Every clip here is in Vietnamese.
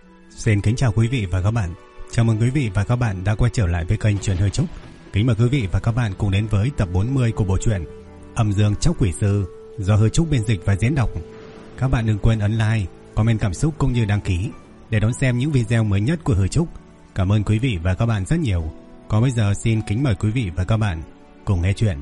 Xin kính chào quý vị và các bạn. Chào mừng quý vị và các bạn đã quay trở lại với kênh Truyện Hơi Trúc. Kính mời quý vị và các bạn cùng đến với tập 40 của bộ truyện Âm Dương Tróc Quỷ Sư do Hơi Trúc biên dịch và diễn đọc. Các bạn đừng quên ấn like, comment cảm xúc cũng như đăng ký để đón xem những video mới nhất của Hơi Trúc. Cảm ơn quý vị và các bạn rất nhiều. Còn bây giờ xin kính mời quý vị và các bạn cùng nghe chuyện.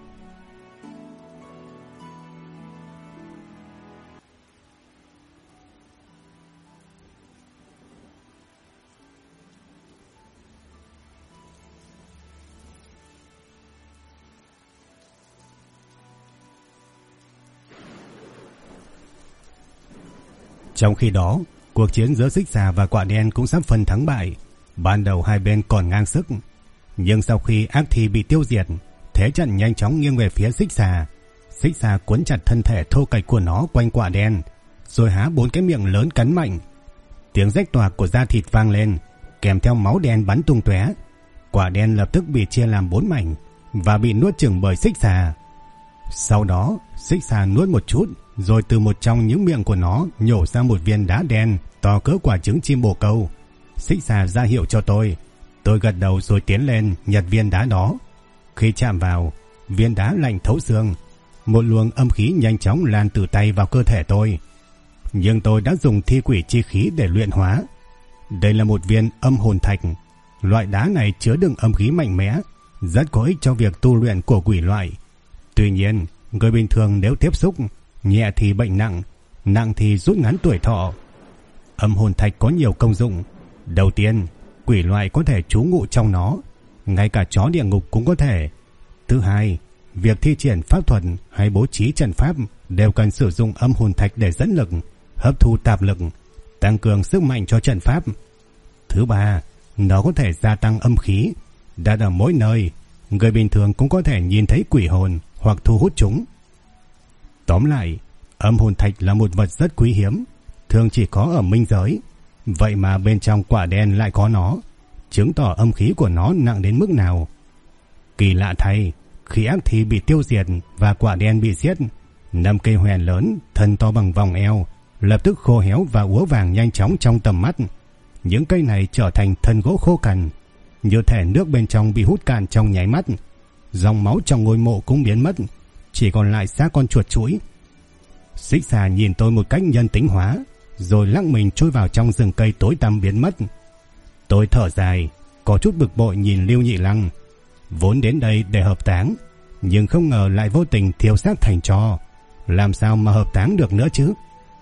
Trong khi đó, cuộc chiến giữa Xích Xà và Quạ Đen cũng sắp phân thắng bại. Ban đầu hai bên còn ngang sức, nhưng sau khi ác thi bị tiêu diệt, thế trận nhanh chóng nghiêng về phía Xích Xà. Xích Xà cuốn chặt thân thể thô kệch của nó quanh Quạ Đen, rồi há 4 cái miệng lớn cắn mạnh. Tiếng rách toạc của da thịt vang lên, kèm theo máu đen bắn tung tóe. Quạ Đen lập tức bị chia làm 4 mảnh và bị nuốt chửng bởi Xích Xà. Sau đó, Xích Xà nuốt một chút, rồi từ một trong những miệng của nó nhổ ra một viên đá đen to cỡ quả trứng chim bồ câu. Xích Xà ra hiệu cho tôi gật đầu rồi tiến lên nhặt viên đá đó. Khi chạm vào, viên đá lạnh thấu xương, một luồng âm khí nhanh chóng lan từ tay vào cơ thể tôi. Nhưng tôi đã dùng thi quỷ chi khí để luyện hóa. Đây là một viên âm hồn thạch. Loại đá này chứa đựng âm khí mạnh mẽ, rất có ích cho việc tu luyện của quỷ loại. Tuy nhiên, người bình thường nếu tiếp xúc, nhẹ thì bệnh nặng, nặng thì rút ngắn tuổi thọ. Âm hồn thạch có nhiều công dụng. Đầu tiên, quỷ loại có thể trú ngụ trong nó, ngay cả chó địa ngục cũng có thể. Thứ hai, việc thi triển pháp thuật hay bố trí trận pháp đều cần sử dụng âm hồn thạch để dẫn lực, hấp thu tạp lực, tăng cường sức mạnh cho trận pháp. Thứ ba, nó có thể gia tăng âm khí, đặt ở mỗi nơi, người bình thường cũng có thể nhìn thấy quỷ hồn hoặc thu hút chúng. Tóm lại, âm hồn thạch là một vật rất quý hiếm, thường chỉ có ở minh giới. Vậy mà bên trong Quạ Đen lại có nó, chứng tỏ âm khí của nó nặng đến mức nào. Kỳ lạ thay, khi ác thi bị tiêu diệt và Quạ Đen bị giết, 5 cây hoèn lớn, thân to bằng vòng eo, lập tức khô héo và úa vàng nhanh chóng trong tầm mắt. Những cây này trở thành thân gỗ khô cằn, như thể nước bên trong bị hút cạn trong nháy mắt. Dòng máu trong ngôi mộ cũng biến mất, chỉ còn lại xác con chuột chuỗi. Xích Xà nhìn tôi một cách nhân tính hóa, rồi lắc mình trôi vào trong rừng cây tối tăm biến mất. Tôi thở dài, có chút bực bội nhìn Lưu Nhị Lăng. Vốn đến đây để hợp táng, nhưng không ngờ lại vô tình thiêu xác thành tro. Làm sao mà hợp táng được nữa chứ?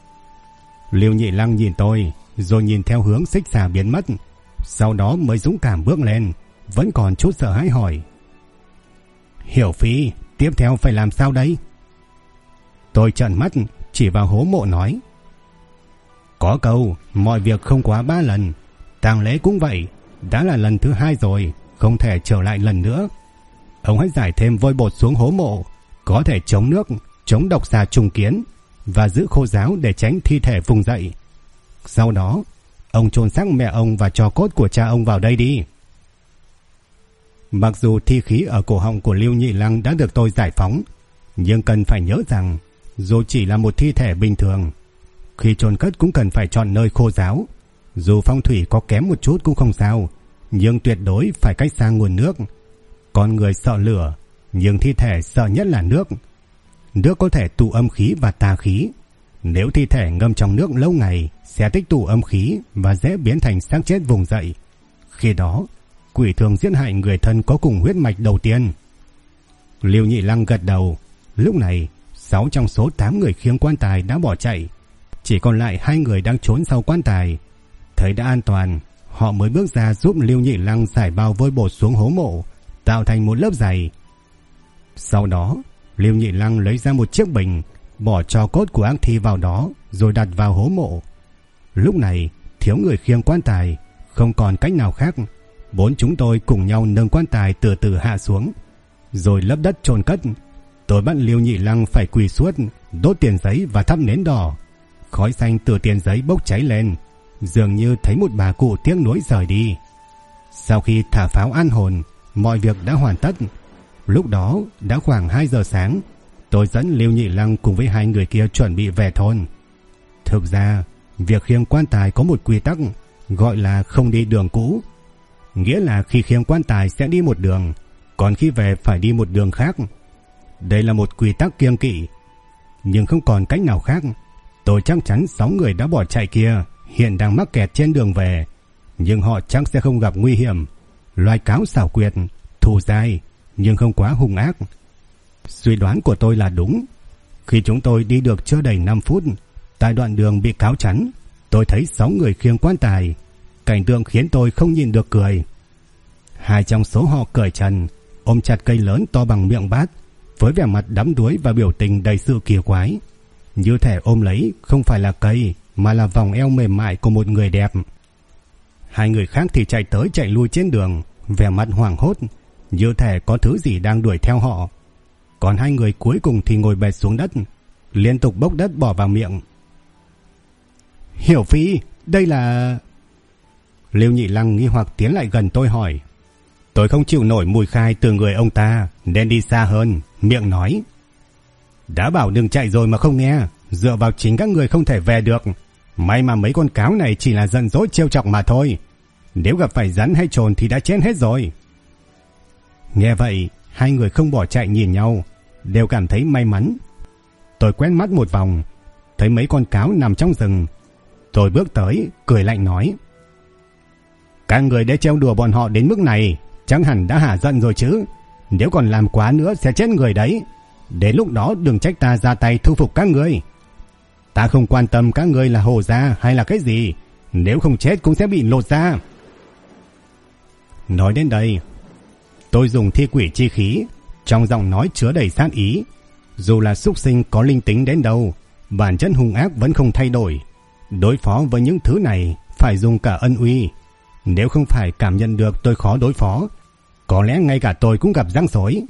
Lưu Nhị Lăng nhìn tôi, rồi nhìn theo hướng Xích Xà biến mất, sau đó mới dũng cảm bước lên, vẫn còn chút sợ hãi hỏi: Hiểu Phi, tiếp theo phải làm sao đây? Tôi trợn mắt chỉ vào hố mộ nói: Có câu mọi việc không quá 3 lần, tang lễ cũng vậy, đã là lần thứ 2 rồi, không thể trở lại lần nữa. Ông hãy giải thêm vôi bột xuống hố mộ, có thể chống nước, chống độc xà trùng kiến và giữ khô ráo để tránh thi thể vùng dậy. Sau đó, ông chôn xác mẹ ông và tro cốt của cha ông vào đây đi. Mặc dù thi khí ở cổ họng của Lưu Nhị Lăng đã được tôi giải phóng, nhưng cần phải nhớ rằng dù chỉ là một thi thể bình thường, khi chôn cất cũng cần phải chọn nơi khô ráo. Dù phong thủy có kém một chút cũng không sao, nhưng tuyệt đối phải cách xa nguồn nước. Con người sợ lửa, nhưng thi thể sợ nhất là nước. Nước có thể tụ âm khí và tà khí. Nếu thi thể ngâm trong nước lâu ngày sẽ tích tụ âm khí và dễ biến thành xác chết vùng dậy. Khi đó, quỷ thường giết hại người thân có cùng huyết mạch đầu tiên. Lưu Nhị Lăng gật đầu. Lúc này, 6 trong số 8 người khiêng quan tài đã bỏ chạy, chỉ còn lại 2 người đang trốn sau quan tài. Thấy đã an toàn, họ mới bước ra giúp Lưu Nhị Lăng giải bao vôi bột xuống hố mộ, tạo thành một lớp dày. Sau đó, Lưu Nhị Lăng lấy ra một chiếc bình, bỏ tro cốt của ác thi vào đó, rồi đặt vào hố mộ. Lúc này, thiếu người khiêng quan tài, không còn cách nào khác. 4 chúng tôi cùng nhau nâng quan tài từ từ hạ xuống, rồi lấp đất chôn cất. Tôi bắt Lưu Nhị Lăng phải quỳ suốt, đốt tiền giấy và thắp nến đỏ. Khói xanh từ tiền giấy bốc cháy lên, dường như thấy một bà cụ tiếc nuối rời đi. Sau khi thả pháo an hồn, mọi việc đã hoàn tất. Lúc đó đã khoảng 2 giờ sáng. Tôi dẫn Lưu Nhị Lăng cùng với 2 người kia chuẩn bị về thôn. Thực ra việc khiêng quan tài có một quy tắc gọi là không đi đường cũ. Nghĩa là khi khiêng quan tài sẽ đi một đường, còn khi về phải đi một đường khác. Đây là một quy tắc kiêng kỵ. Nhưng không còn cách nào khác. Tôi chắc chắn 6 người đã bỏ chạy kia hiện đang mắc kẹt trên đường về, nhưng họ chắc sẽ không gặp nguy hiểm. Loài cáo xảo quyệt, thù dai, nhưng không quá hung ác. Suy đoán của tôi là đúng. Khi chúng tôi đi được chưa đầy 5 phút, tại đoạn đường bị cáo chắn, tôi thấy 6 người khiêng quan tài. Cảnh tượng khiến tôi không nhìn được cười. 2 trong số họ cởi trần, ôm chặt cây lớn to bằng miệng bát, với vẻ mặt đắm đuối và biểu tình đầy sự kỳ quái, như thể ôm lấy không phải là cây mà là vòng eo mềm mại của một người đẹp. 2 người khác thì chạy tới chạy lui trên đường, vẻ mặt hoảng hốt, như thể có thứ gì đang đuổi theo họ. Còn 2 người cuối cùng thì ngồi bệt xuống đất, liên tục bốc đất bỏ vào miệng. Hiểu Phi, đây là... Lưu Nhị Lăng nghi hoặc tiến lại gần tôi hỏi. Tôi không chịu nổi mùi khai từ người ông ta nên đi xa hơn, miệng nói. Đã bảo đừng chạy rồi mà không nghe, dựa vào chính các người không thể về được. May mà mấy con cáo này chỉ là giận dỗi trêu chọc mà thôi. Nếu gặp phải rắn hay trồn thì đã chết hết rồi. Nghe vậy, 2 người không bỏ chạy nhìn nhau, đều cảm thấy may mắn. Tôi quét mắt một vòng, thấy mấy con cáo nằm trong rừng. Tôi bước tới, cười lạnh nói. Các người đã trêu đùa bọn họ đến mức này, chắc hẳn đã hả giận rồi chứ. Nếu còn làm quá nữa sẽ chết người đấy. Đến lúc đó đừng trách ta ra tay thu phục các ngươi. Ta không quan tâm các ngươi là hồ gia hay là cái gì, nếu không chết cũng sẽ bị lột da. Nói đến đây, tôi dùng thi quỷ chi khí, trong giọng nói chứa đầy sát ý. Dù là súc sinh có linh tính đến đâu, bản chất hung ác vẫn không thay đổi. Đối phó với những thứ này phải dùng cả ân uy. Nếu không phải cảm nhận được tôi khó đối phó, có lẽ ngay cả tôi cũng gặp rắc rối.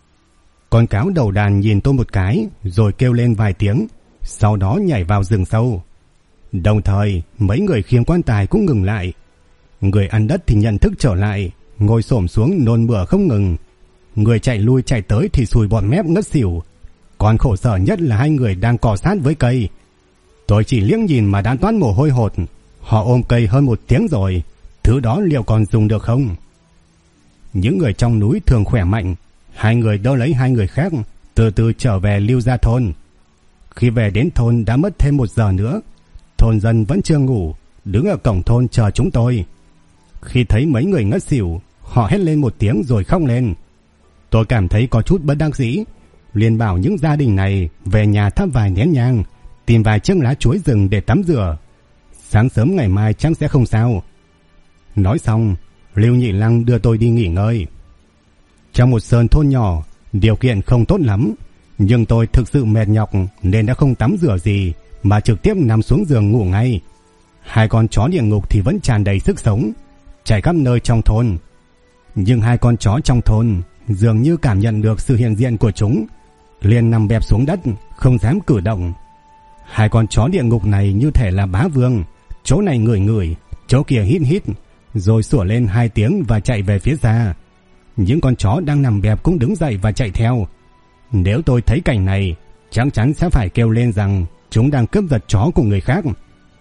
Con cáo đầu đàn nhìn tôi một cái, rồi kêu lên vài tiếng, sau đó nhảy vào rừng sâu. Đồng thời, mấy người khiêng quan tài cũng ngừng lại. Người ăn đất thì nhận thức trở lại, ngồi xổm xuống nôn mửa không ngừng. Người chạy lui chạy tới thì sùi bọt mép ngất xỉu. Còn khổ sở nhất là 2 người đang cọ sát với cây. Tôi chỉ liếc nhìn mà đã toát mồ hôi hột. Họ ôm cây hơn 1 tiếng rồi, thứ đó liệu còn dùng được không? Những người trong núi thường khỏe mạnh. 2 người đỡ lấy 2 người khác, từ từ trở về Lưu Gia thôn. Khi về đến thôn đã mất thêm 1 giờ nữa. Thôn dân vẫn chưa ngủ, đứng ở cổng thôn chờ chúng tôi. Khi thấy mấy người ngất xỉu, họ hét lên 1 tiếng rồi khóc lên. Tôi cảm thấy có chút bất đắc dĩ, liền bảo những gia đình này về nhà thắp vài nén nhang, tìm vài chiếc lá chuối rừng để tắm rửa. Sáng sớm ngày mai chắc sẽ không sao. Nói xong, Lưu Nhị Lăng đưa tôi đi nghỉ ngơi. Trong một sơn thôn nhỏ, điều kiện không tốt lắm, nhưng tôi thực sự mệt nhọc nên đã không tắm rửa gì mà trực tiếp nằm xuống giường ngủ ngay. 2 con chó địa ngục thì vẫn tràn đầy sức sống, chạy khắp nơi trong thôn. Nhưng 2 con chó trong thôn dường như cảm nhận được sự hiện diện của chúng, liền nằm bẹp xuống đất, không dám cử động. 2 con chó địa ngục này như thể là bá vương, chỗ này ngửi ngửi, chỗ kia hít hít, rồi sủa lên 2 tiếng và chạy về phía xa. Những con chó đang nằm bẹp cũng đứng dậy và chạy theo. Nếu tôi thấy cảnh này, chắc chắn sẽ phải kêu lên rằng chúng đang cướp giật chó của người khác.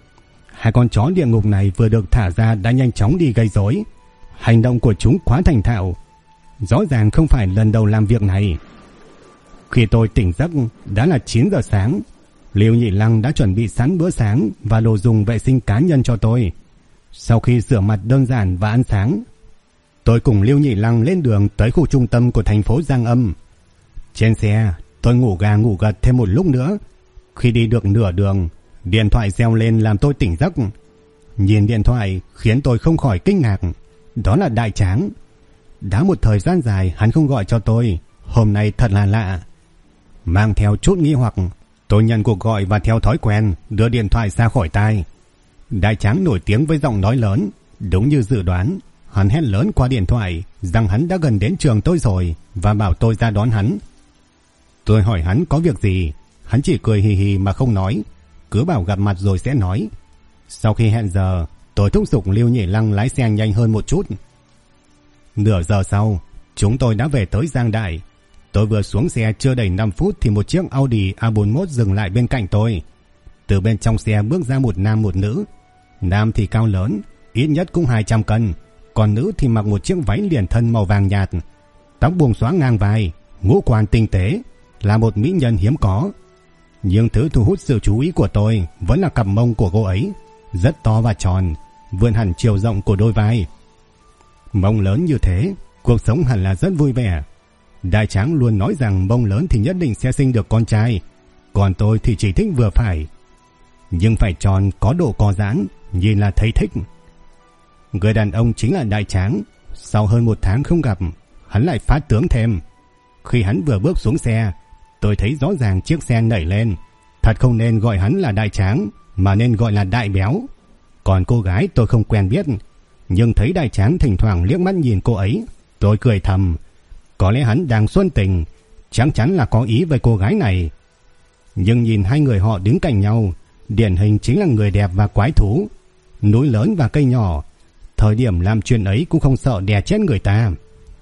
2 con chó địa ngục này vừa được thả ra đã nhanh chóng đi gây rối. Hành động của chúng quá thành thạo, rõ ràng không phải lần đầu làm việc này. Khi tôi tỉnh giấc đã là 9 giờ sáng. Lưu Nhị Lăng đã chuẩn bị sẵn bữa sáng và đồ dùng vệ sinh cá nhân cho tôi. Sau khi rửa mặt đơn giản và ăn sáng, tôi cùng Lưu Nhị Lăng lên đường tới khu trung tâm của thành phố Giang Âm. Trên xe, tôi ngủ gà ngủ gật thêm một lúc nữa. Khi đi được nửa đường, điện thoại reo lên làm tôi tỉnh giấc. Nhìn điện thoại khiến tôi không khỏi kinh ngạc. Đó là Đại Tráng. Đã một thời gian dài hắn không gọi cho tôi, hôm nay thật là lạ. Mang theo chút nghi hoặc, tôi nhận cuộc gọi và theo thói quen đưa điện thoại ra khỏi tai. Đại Tráng nổi tiếng với giọng nói lớn. Đúng như dự đoán, hắn hét lớn qua điện thoại rằng hắn đã gần đến trường tôi rồi và bảo tôi ra đón hắn. Tôi hỏi hắn có việc gì, hắn chỉ cười hì hì mà không nói, cứ bảo gặp mặt rồi sẽ nói. Sau khi hẹn giờ, tôi thúc giục Lưu Nhị Lăng lái xe nhanh hơn một chút. Nửa giờ sau, chúng tôi đã về tới Giang Đại. Tôi vừa xuống xe chưa đầy 5 phút thì một chiếc Audi A41 dừng lại bên cạnh tôi. Từ bên trong xe bước ra một nam một nữ. Nam thì cao lớn, ít nhất cũng 200 cân, còn nữ thì mặc một chiếc váy liền thân màu vàng nhạt, tóc buông xõa ngang vai, ngũ quan tinh tế, là một mỹ nhân hiếm có. Nhưng thứ thu hút sự chú ý của tôi vẫn là cặp mông của cô ấy, rất to và tròn, vươn hẳn chiều rộng của đôi vai. Mông lớn như thế, cuộc sống hẳn là rất vui vẻ. Đại tráng luôn nói rằng mông lớn thì nhất định sẽ sinh được con trai, còn tôi thì chỉ thích vừa phải. Nhưng phải tròn, có độ co giãn, nhìn là thấy thích. Người đàn ông chính là Đại Tráng. Sau hơn 1 tháng không gặp, hắn lại phát tướng thêm. Khi hắn vừa bước xuống xe, tôi thấy rõ ràng chiếc xe nảy lên. Thật không nên gọi hắn là Đại Tráng, mà nên gọi là Đại Béo. Còn cô gái tôi không quen biết, nhưng thấy Đại Tráng thỉnh thoảng liếc mắt nhìn cô ấy, tôi cười thầm. Có lẽ hắn đang xuân tình, chắc chắn là có ý với cô gái này. Nhưng nhìn hai người họ đứng cạnh nhau, điển hình chính là người đẹp và quái thú. Núi lớn và cây nhỏ, thời điểm làm chuyện ấy cũng không sợ đè chết người ta.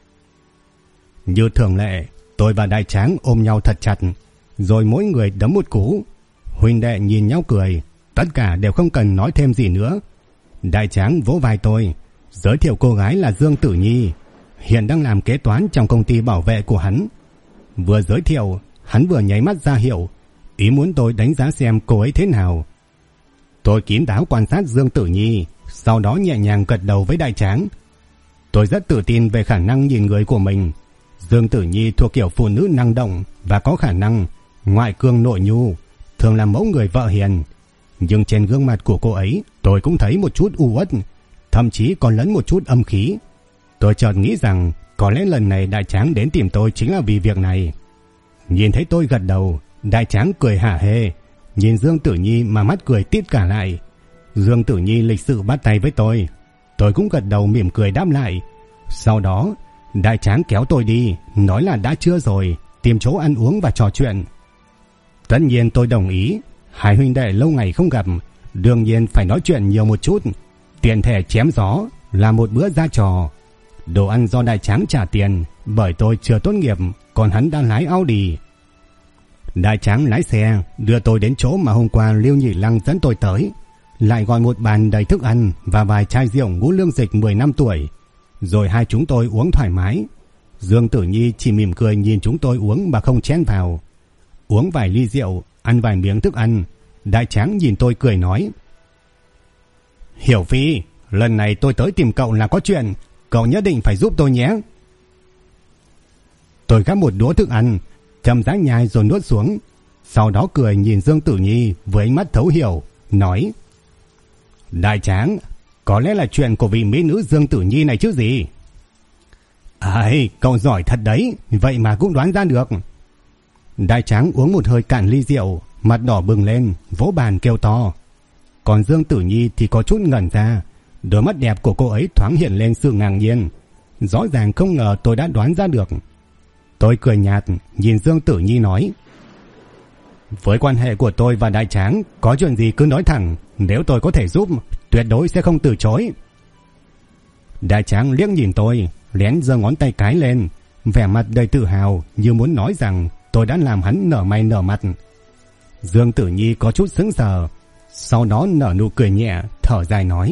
Như thường lệ, tôi và Đại Tráng ôm nhau thật chặt, rồi mỗi người đấm một cú. Huynh đệ nhìn nhau cười, tất cả đều không cần nói thêm gì nữa. Đại Tráng vỗ vai tôi, giới thiệu cô gái là Dương Tử Nhi, hiện đang làm kế toán trong công ty bảo vệ của hắn. Vừa giới thiệu, hắn vừa nháy mắt ra hiệu, ý muốn tôi đánh giá xem cô ấy thế nào. Tôi kín đáo quan sát Dương Tử Nhi, sau đó nhẹ nhàng gật đầu với Đại Tráng. Tôi rất tự tin về khả năng nhìn người của mình. Dương Tử Nhi thuộc kiểu phụ nữ năng động và có khả năng, ngoại cương nội nhu, thường là mẫu người vợ hiền. Nhưng trên gương mặt của cô ấy, tôi cũng thấy một chút u uất, thậm chí còn lẫn một chút âm khí. Tôi chợt nghĩ rằng có lẽ lần này Đại Tráng đến tìm tôi chính là vì việc này. Nhìn thấy tôi gật đầu, Đại Tráng cười hả hê, nhìn Dương Tử Nhi mà mắt cười tít cả lại. Dương Tử Nhi lịch sự bắt tay với tôi cũng gật đầu mỉm cười đáp lại. Sau đó Đại Tráng kéo tôi đi, nói là đã trưa rồi, tìm chỗ ăn uống và trò chuyện. Tất nhiên tôi đồng ý, hai huynh đệ lâu ngày không gặp, đương nhiên phải nói chuyện nhiều một chút, tiện thể chém gió, làm một bữa ra trò. Đồ ăn do Đại Tráng trả tiền, bởi tôi chưa tốt nghiệp, còn hắn đang lái Audi. Đại Tráng lái xe đưa tôi đến chỗ mà hôm qua Liêu Nhị Lăng dẫn tôi tới, lại gọi một bàn đầy thức ăn và vài chai rượu ngũ lương dịch 10 năm tuổi, rồi hai chúng tôi uống thoải mái. Dương Tử Nhi chỉ mỉm cười nhìn chúng tôi uống mà không chen vào. Uống vài ly rượu, ăn vài miếng thức ăn, Đại Tráng nhìn tôi cười nói: Hiểu Phi, lần này tôi tới tìm cậu là có chuyện, cậu nhất định phải giúp tôi nhé. Tôi gắp một đũa thức ăn, chậm rãi nhai rồi nuốt xuống, sau đó cười nhìn Dương Tử Nhi với ánh mắt thấu hiểu, nói: Đại Tráng, có lẽ là chuyện của vị mỹ nữ Dương Tử Nhi này chứ gì. Ai, cậu giỏi thật đấy, vậy mà cũng đoán ra được. Đại Tráng uống một hơi cạn ly rượu, mặt đỏ bừng lên, vỗ bàn kêu to. Còn Dương Tử Nhi thì có chút ngẩn ra, đôi mắt đẹp của cô ấy thoáng hiện lên sự ngạc nhiên. Rõ ràng không ngờ tôi đã đoán ra được. Tôi cười nhạt, nhìn Dương Tử Nhi nói: Với quan hệ của tôi và Đại Tráng, có chuyện gì cứ nói thẳng, nếu tôi có thể giúp, tuyệt đối sẽ không từ chối. Đại Tráng liếc nhìn tôi, lén giơ ngón tay cái lên, vẻ mặt đầy tự hào như muốn nói rằng tôi đã làm hắn nở mày nở mặt. Dương Tử Nhi có chút sững sờ, sau đó nở nụ cười nhẹ, thở dài nói: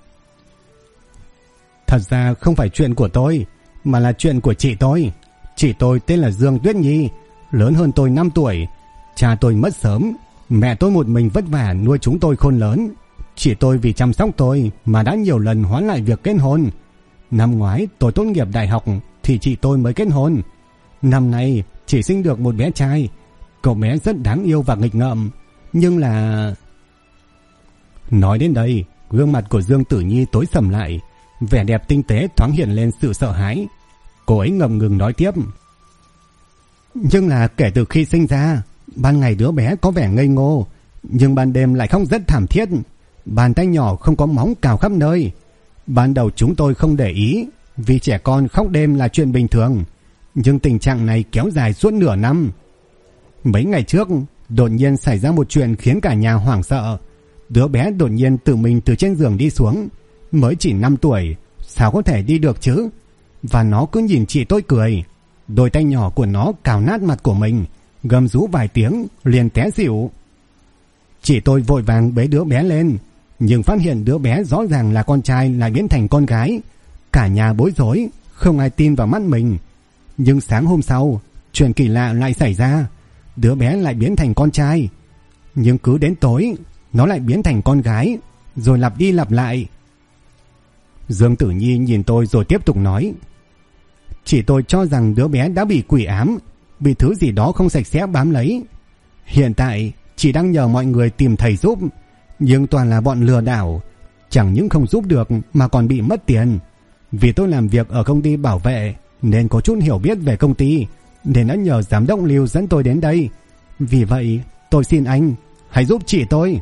Thật ra không phải chuyện của tôi, mà là chuyện của chị tôi. Chị tôi tên là Dương Tuyết Nhi, lớn hơn tôi 5 tuổi. Cha tôi mất sớm, mẹ tôi một mình vất vả nuôi chúng tôi khôn lớn. Chị tôi vì chăm sóc tôi mà đã nhiều lần hoãn lại việc kết hôn. Năm ngoái tôi tốt nghiệp đại học thì chị tôi mới kết hôn. Năm nay chỉ sinh được một bé trai. Cậu bé rất đáng yêu và nghịch ngợm, nhưng là... Nói đến đây, gương mặt của Dương Tử Nhi tối sầm lại, vẻ đẹp tinh tế thoáng hiện lên sự sợ hãi. Cô ấy ngập ngừng nói tiếp: Nhưng là kể từ khi sinh ra, ban ngày đứa bé có vẻ ngây ngô, nhưng ban đêm lại khóc rất thảm thiết. Bàn tay nhỏ không có móng cào khắp nơi. Ban đầu chúng tôi không để ý, vì trẻ con khóc đêm là chuyện bình thường, nhưng tình trạng này kéo dài suốt nửa năm. Mấy ngày trước, đột nhiên xảy ra một chuyện khiến cả nhà hoảng sợ. Đứa bé đột nhiên tự mình từ trên giường đi xuống. Mới chỉ 5 tuổi, sao có thể đi được chứ? Và nó cứ nhìn chị tôi cười. Đôi tay nhỏ của nó cào nát mặt của mình, gầm rú vài tiếng liền té xỉu. Chị tôi vội vàng bế đứa bé lên, nhưng phát hiện đứa bé rõ ràng là con trai lại biến thành con gái. Cả nhà bối rối, không ai tin vào mắt mình. Nhưng sáng hôm sau, chuyện kỳ lạ lại xảy ra. Đứa bé lại biến thành con trai, nhưng cứ đến tối nó lại biến thành con gái, rồi lặp đi lặp lại. Dương Tử Nhi nhìn tôi rồi tiếp tục nói: Chị tôi cho rằng đứa bé đã bị quỷ ám, bị thứ gì đó không sạch sẽ bám lấy. Hiện tại chị đang nhờ mọi người tìm thầy giúp, nhưng toàn là bọn lừa đảo, chẳng những không giúp được mà còn bị mất tiền. Vì tôi làm việc ở công ty bảo vệ nên có chút hiểu biết về công ty, nên đã nhờ giám đốc Lưu dẫn tôi đến đây. Vì vậy tôi xin anh hãy giúp chị tôi.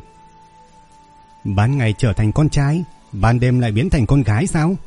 Ban ngày trở thành con trai, ban đêm lại biến thành con gái sao?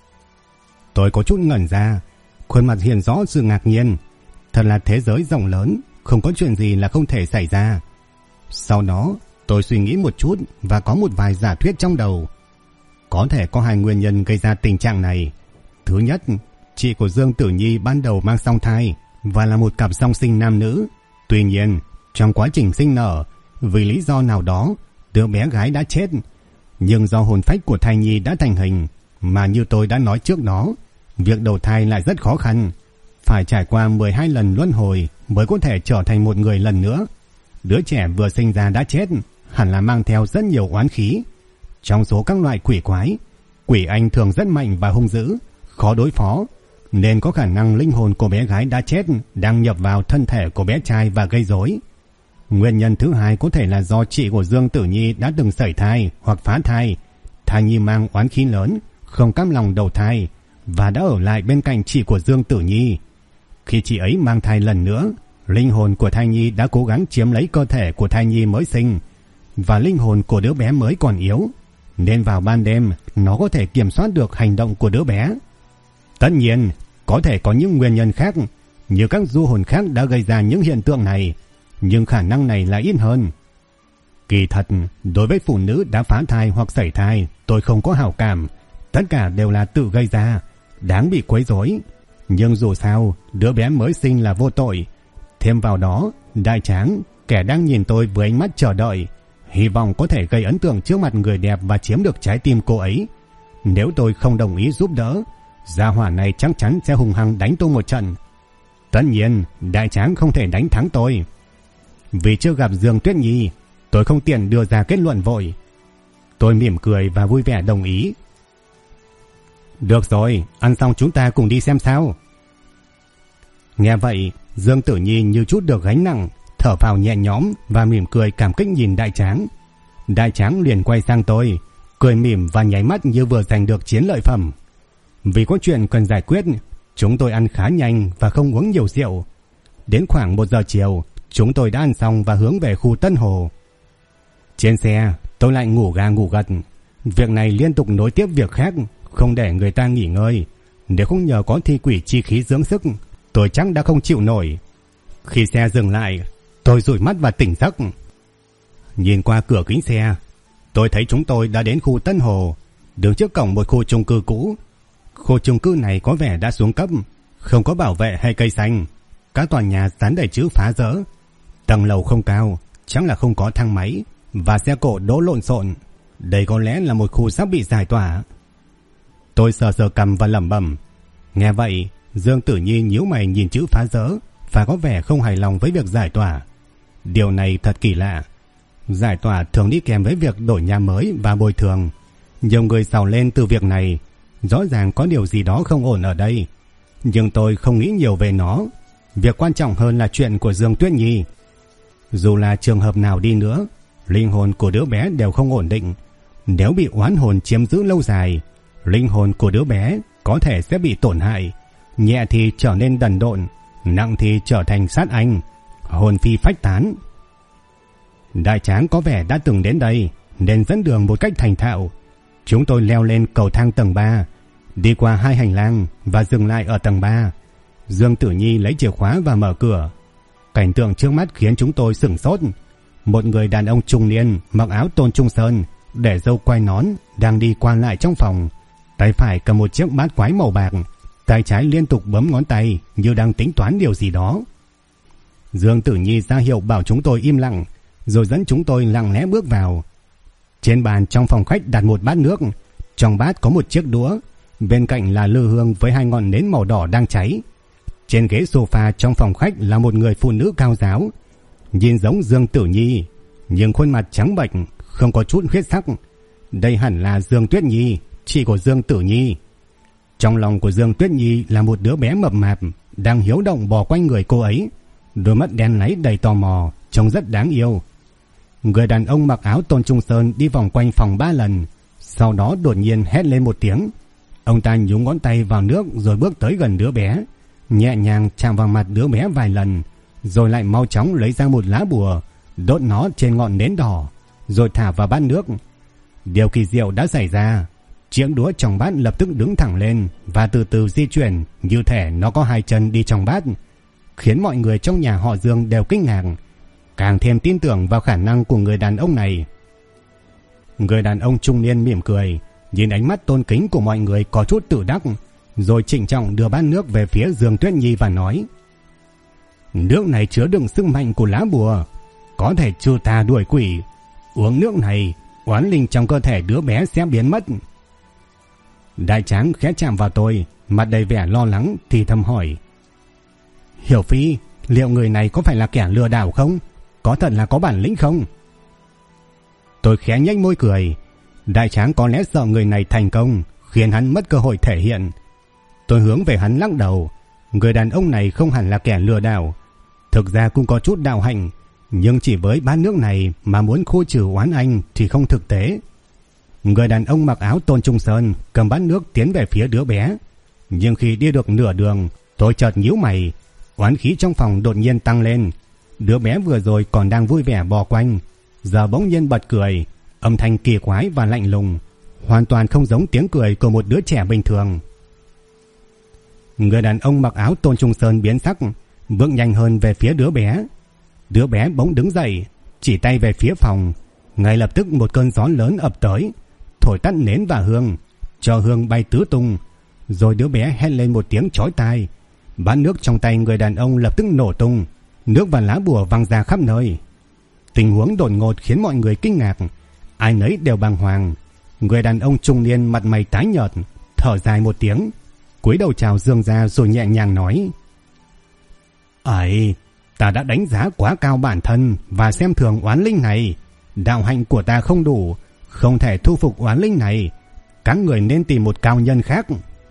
Tôi có chút ngẩn ra, khuôn mặt hiện rõ sự ngạc nhiên. Thật là thế giới rộng lớn, không có chuyện gì là không thể xảy ra. Sau đó tôi suy nghĩ một chút và có một vài giả thuyết trong đầu. Có thể có hai nguyên nhân gây ra tình trạng này. Thứ nhất, chị của Dương Tử Nhi ban đầu mang song thai và là một cặp song sinh nam nữ. Tuy nhiên, trong quá trình sinh nở, vì lý do nào đó, đứa bé gái đã chết. Nhưng do hồn phách của thai nhi đã thành hình, mà như tôi đã nói trước đó, việc đầu thai lại rất khó khăn. Phải trải qua 12 lần luân hồi mới có thể trở thành một người lần nữa. Đứa trẻ vừa sinh ra đã chết, hẳn là mang theo rất nhiều oán khí. Trong số các loại quỷ quái, quỷ anh thường rất mạnh và hung dữ, khó đối phó, nên có khả năng linh hồn của bé gái đã chết đang nhập vào thân thể của bé trai và gây rối. Nguyên nhân thứ hai có thể là do chị của Dương Tử Nhi đã từng sảy thai hoặc phá thai. Thai nhi mang oán khí lớn, không cam lòng đầu thai và đã ở lại bên cạnh chị của Dương Tử Nhi. Khi chị ấy mang thai lần nữa, linh hồn của thai nhi đã cố gắng chiếm lấy cơ thể của thai nhi mới sinh, và linh hồn của đứa bé mới còn yếu, nên vào ban đêm nó có thể kiểm soát được hành động của đứa bé. Tất nhiên, có thể có những nguyên nhân khác, như các du hồn khác đã gây ra những hiện tượng này, nhưng khả năng này là ít hơn. Kỳ thật, đối với phụ nữ đã phá thai hoặc sảy thai, tôi không có hảo cảm. Tất cả đều là tự gây ra, đáng bị quấy rối. Nhưng dù sao, đứa bé mới sinh là vô tội. Thêm vào đó, Đại Tráng, kẻ đang nhìn tôi với ánh mắt chờ đợi, hy vọng có thể gây ấn tượng trước mặt người đẹp và chiếm được trái tim cô ấy. Nếu tôi không đồng ý giúp đỡ, gia hỏa này chắc chắn sẽ hung hăng đánh tôi một trận. Tất nhiên, Đại Tráng không thể đánh thắng tôi. Vì chưa gặp Dương Tuyết Nhi, tôi không tiện đưa ra kết luận vội. Tôi mỉm cười và vui vẻ đồng ý. Được rồi, ăn xong chúng ta cùng đi xem sao. Nghe vậy, Dương Tử Nhi như chút được gánh nặng, thở phào nhẹ nhõm và mỉm cười cảm kích nhìn Đại Tráng. Đại Tráng liền quay sang tôi, cười mỉm và nháy mắt như vừa giành được chiến lợi phẩm. Vì có chuyện cần giải quyết, chúng tôi ăn khá nhanh và không uống nhiều rượu. Đến khoảng 1 giờ chiều, chúng tôi đã ăn xong và hướng về khu Tân Hồ. Trên xe, tôi lại ngủ ga ngủ gật. Việc này liên tục nối tiếp việc khác, không để người ta nghỉ ngơi. Nếu không nhờ có thi quỷ chi khí dưỡng sức, tôi chắc đã không chịu nổi. Khi xe dừng lại, tôi dụi mắt và tỉnh giấc. Nhìn qua cửa kính xe, tôi thấy chúng tôi đã đến khu Tân Hồ, đứng trước cổng một khu chung cư cũ. Khu chung cư này có vẻ đã xuống cấp, không có bảo vệ hay cây xanh. Các tòa nhà dán đầy chữ phá rỡ. Tầng lầu không cao, chắc là không có thang máy, và xe cộ đỗ lộn xộn. Đây có lẽ là một khu sắp bị giải tỏa. Tôi sờ sờ cằm và lẩm bẩm. Nghe vậy, Dương Tử Nhi nhíu mày nhìn chữ phá rỡ và có vẻ không hài lòng với việc giải tỏa. Điều này thật kỳ lạ. Giải tỏa thường đi kèm với việc đổi nhà mới và bồi thường. Nhiều người xào lên từ việc này. Rõ ràng có điều gì đó không ổn ở đây. Nhưng tôi không nghĩ nhiều về nó. Việc quan trọng hơn là chuyện của Dương Tuyết Nhi. Dù là trường hợp nào đi nữa, linh hồn của đứa bé đều không ổn định. Nếu bị oán hồn chiếm giữ lâu dài, linh hồn của đứa bé có thể sẽ bị tổn hại. Nhẹ thì trở nên đần độn, nặng thì trở thành sát anh, hồn phi phách tán. Đại Tráng có vẻ đã từng đến đây nên dẫn đường một cách thành thạo. Chúng tôi leo lên cầu thang tầng 3, đi qua 2 hành lang và dừng lại ở tầng 3. Dương Tử Nhi lấy chìa khóa và mở cửa. Cảnh tượng trước mắt khiến chúng tôi sửng sốt. Một người đàn ông trung niên mặc áo Tôn Trung Sơn, để râu quai nón, đang đi qua lại trong phòng. Tay phải cầm một chiếc bát quái màu bạc, tay trái liên tục bấm ngón tay như đang tính toán điều gì đó. Dương Tử Nhi ra hiệu bảo chúng tôi im lặng. rồi dẫn chúng tôi lặng lẽ bước vào. Trên bàn trong phòng khách đặt một bát nước, trong bát có một chiếc đũa, bên cạnh là lư hương với 2 ngọn nến màu đỏ đang cháy. Trên ghế sofa trong phòng khách là một người phụ nữ cao ráo, nhìn giống Dương Tử Nhi, nhưng khuôn mặt trắng bệch, không có chút huyết sắc. Đây hẳn là Dương Tuyết Nhi, chị của Dương Tử Nhi. Trong lòng của Dương Tuyết Nhi là một đứa bé mập mạp đang hiếu động bò quanh người cô ấy, đôi mắt đen láy đầy tò mò, trông rất đáng yêu. Người đàn ông mặc áo Tôn Trung Sơn đi vòng quanh phòng 3 lần, sau đó đột nhiên hét lên một tiếng. Ông ta nhúng ngón tay vào nước rồi bước tới gần đứa bé, nhẹ nhàng chạm vào mặt đứa bé vài lần, rồi lại mau chóng lấy ra một lá bùa, đốt nó trên ngọn nến đỏ, rồi thả vào bát nước. Điều kỳ diệu đã xảy ra. Chiếc đũa trong bát lập tức đứng thẳng lên và từ từ di chuyển như thể nó có 2 chân đi trong bát, khiến mọi người trong nhà họ Dương đều kinh ngạc, càng thêm tin tưởng vào khả năng của người đàn ông này. Người đàn ông trung niên mỉm cười, nhìn ánh mắt tôn kính của mọi người có chút tự đắc, rồi trịnh trọng đưa bát nước về phía Dương Tuyết Nhi và nói: "Nước này chứa đựng sức mạnh của lá bùa, có thể trừ tà đuổi quỷ. Uống nước này, oán linh trong cơ thể đứa bé sẽ biến mất." Đại tráng khẽ chạm vào tôi, mặt đầy vẻ lo lắng thì thầm hỏi: "Hiểu Phi, liệu người này có phải là kẻ lừa đảo không? Có thật là có bản lĩnh không?" Tôi khẽ nhếch môi cười. Đại tráng có lẽ sợ người này thành công, khiến hắn mất cơ hội thể hiện. Tôi hướng về hắn lắc đầu. Người đàn ông này không hẳn là kẻ lừa đảo, thực ra cũng có chút đạo hạnh, nhưng chỉ với bát nước này mà muốn khôi trừ oán anh thì không thực tế. Người đàn ông mặc áo Tôn Trung Sơn cầm bát nước tiến về phía đứa bé, nhưng khi đi được nửa đường, tôi chợt nhíu mày. Oán khí trong phòng đột nhiên tăng lên. Đứa bé vừa rồi còn đang vui vẻ bò quanh, giờ bỗng nhiên bật cười, âm thanh kỳ quái và lạnh lùng, hoàn toàn không giống tiếng cười của một đứa trẻ bình thường. Người đàn ông mặc áo Tôn Trung Sơn biến sắc, bước nhanh hơn về phía đứa bé. Đứa bé bỗng đứng dậy, chỉ tay về phía phòng. Ngay lập tức một cơn gió lớn ập tới, thổi tắt nến và hương, cho hương bay tứ tung. Rồi đứa bé hét lên một tiếng chói tai. Bát nước trong tay người đàn ông lập tức nổ tung, nước và lá bùa văng ra khắp nơi. Tình huống đột ngột khiến mọi người kinh ngạc, ai nấy đều bàng hoàng. Người đàn ông trung niên mặt mày tái nhợt, thở dài một tiếng, cúi đầu chào Dương gia rồi nhẹ nhàng nói: "Ấy, ta đã đánh giá quá cao bản thân và xem thường oán linh này. Đạo hạnh của ta không đủ, không thể thu phục oán linh này. Các người nên tìm một cao nhân khác."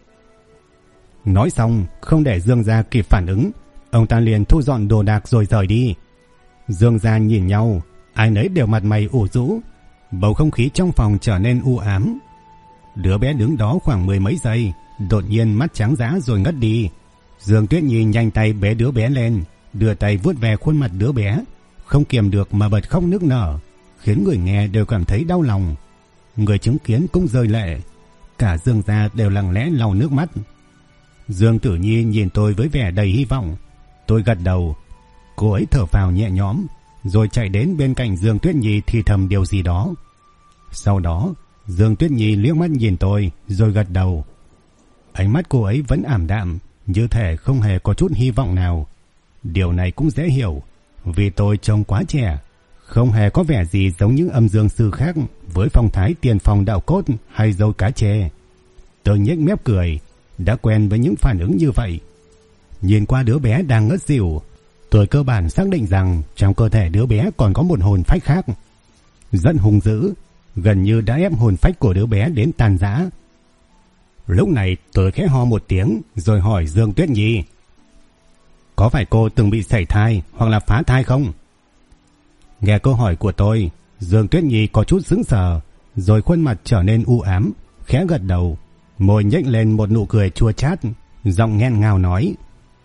Nói xong, không để Dương gia kịp phản ứng, ông ta liền thu dọn đồ đạc rồi rời đi. Dương gia nhìn nhau, ai nấy đều mặt mày ủ rũ. Bầu không khí trong phòng trở nên u ám. Đứa bé đứng đó khoảng 10 mấy giây, đột nhiên mắt trắng dã rồi ngất đi. Dương Tuyết Nhi nhanh tay bế đứa bé lên, đưa tay vuốt về khuôn mặt đứa bé, không kiềm được mà bật khóc nức nở, khiến người nghe đều cảm thấy đau lòng. Người chứng kiến cũng rơi lệ, cả Dương gia đều lặng lẽ lau nước mắt. Dương Tử Nhi nhìn tôi với vẻ đầy hy vọng. Tôi gật đầu. Cô ấy thở phào nhẹ nhõm, rồi chạy đến bên cạnh Dương Tuyết Nhi thì thầm điều gì đó. Sau đó, Dương Tuyết Nhi liếc mắt nhìn tôi rồi gật đầu. Ánh mắt cô ấy vẫn ảm đạm, như thể không hề có chút hy vọng nào. Điều này cũng dễ hiểu, vì tôi trông quá trẻ, không hề có vẻ gì giống những âm dương sư khác với phong thái tiền phong đạo cốt hay dâu cá chê. Tôi nhếch mép cười, đã quen với những phản ứng như vậy. Nhìn qua đứa bé đang ngất xỉu, tôi cơ bản xác định rằng trong cơ thể đứa bé còn có một hồn phách khác, rất hung dữ, gần như đã ép hồn phách của đứa bé đến tan rã. Lúc này tôi khẽ ho một tiếng rồi hỏi Dương Tuyết Nhi: "Có phải cô từng bị sảy thai hoặc là phá thai không?" Nghe câu hỏi của tôi, Dương Tuyết Nhi có chút sững sờ, rồi khuôn mặt trở nên u ám, khẽ gật đầu, môi nhếch lên một nụ cười chua chát, giọng nghẹn ngào nói: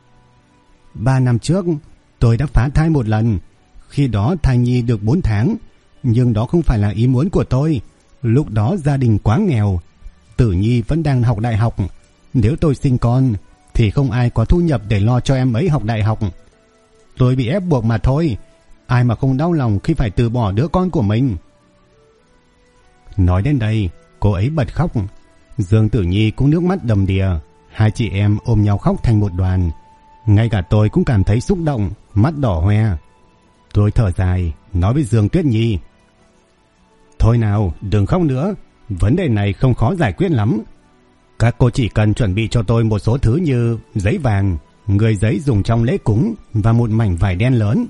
3 năm trước, tôi đã phá thai một lần. Khi đó thai nhi được 4 tháng, nhưng đó không phải là ý muốn của tôi. Lúc đó gia đình quá nghèo, Tử Nhi vẫn đang học đại học. Nếu tôi sinh con, thì không ai có thu nhập để lo cho em ấy học đại học. Tôi bị ép buộc mà thôi. Ai mà không đau lòng khi phải từ bỏ đứa con của mình." Nói đến đây, cô ấy bật khóc. Dương Tử Nhi cũng nước mắt đầm đìa. Hai chị em ôm nhau khóc thành một đoàn. Ngay cả tôi cũng cảm thấy xúc động, mắt đỏ hoe. Tôi thở dài, nói với Dương Tuyết Nhi: Thôi nào, đừng khóc nữa, vấn đề này không khó giải quyết lắm. Các cô chỉ cần chuẩn bị cho tôi một số thứ như giấy vàng, người giấy dùng trong lễ cúng và một mảnh vải đen lớn.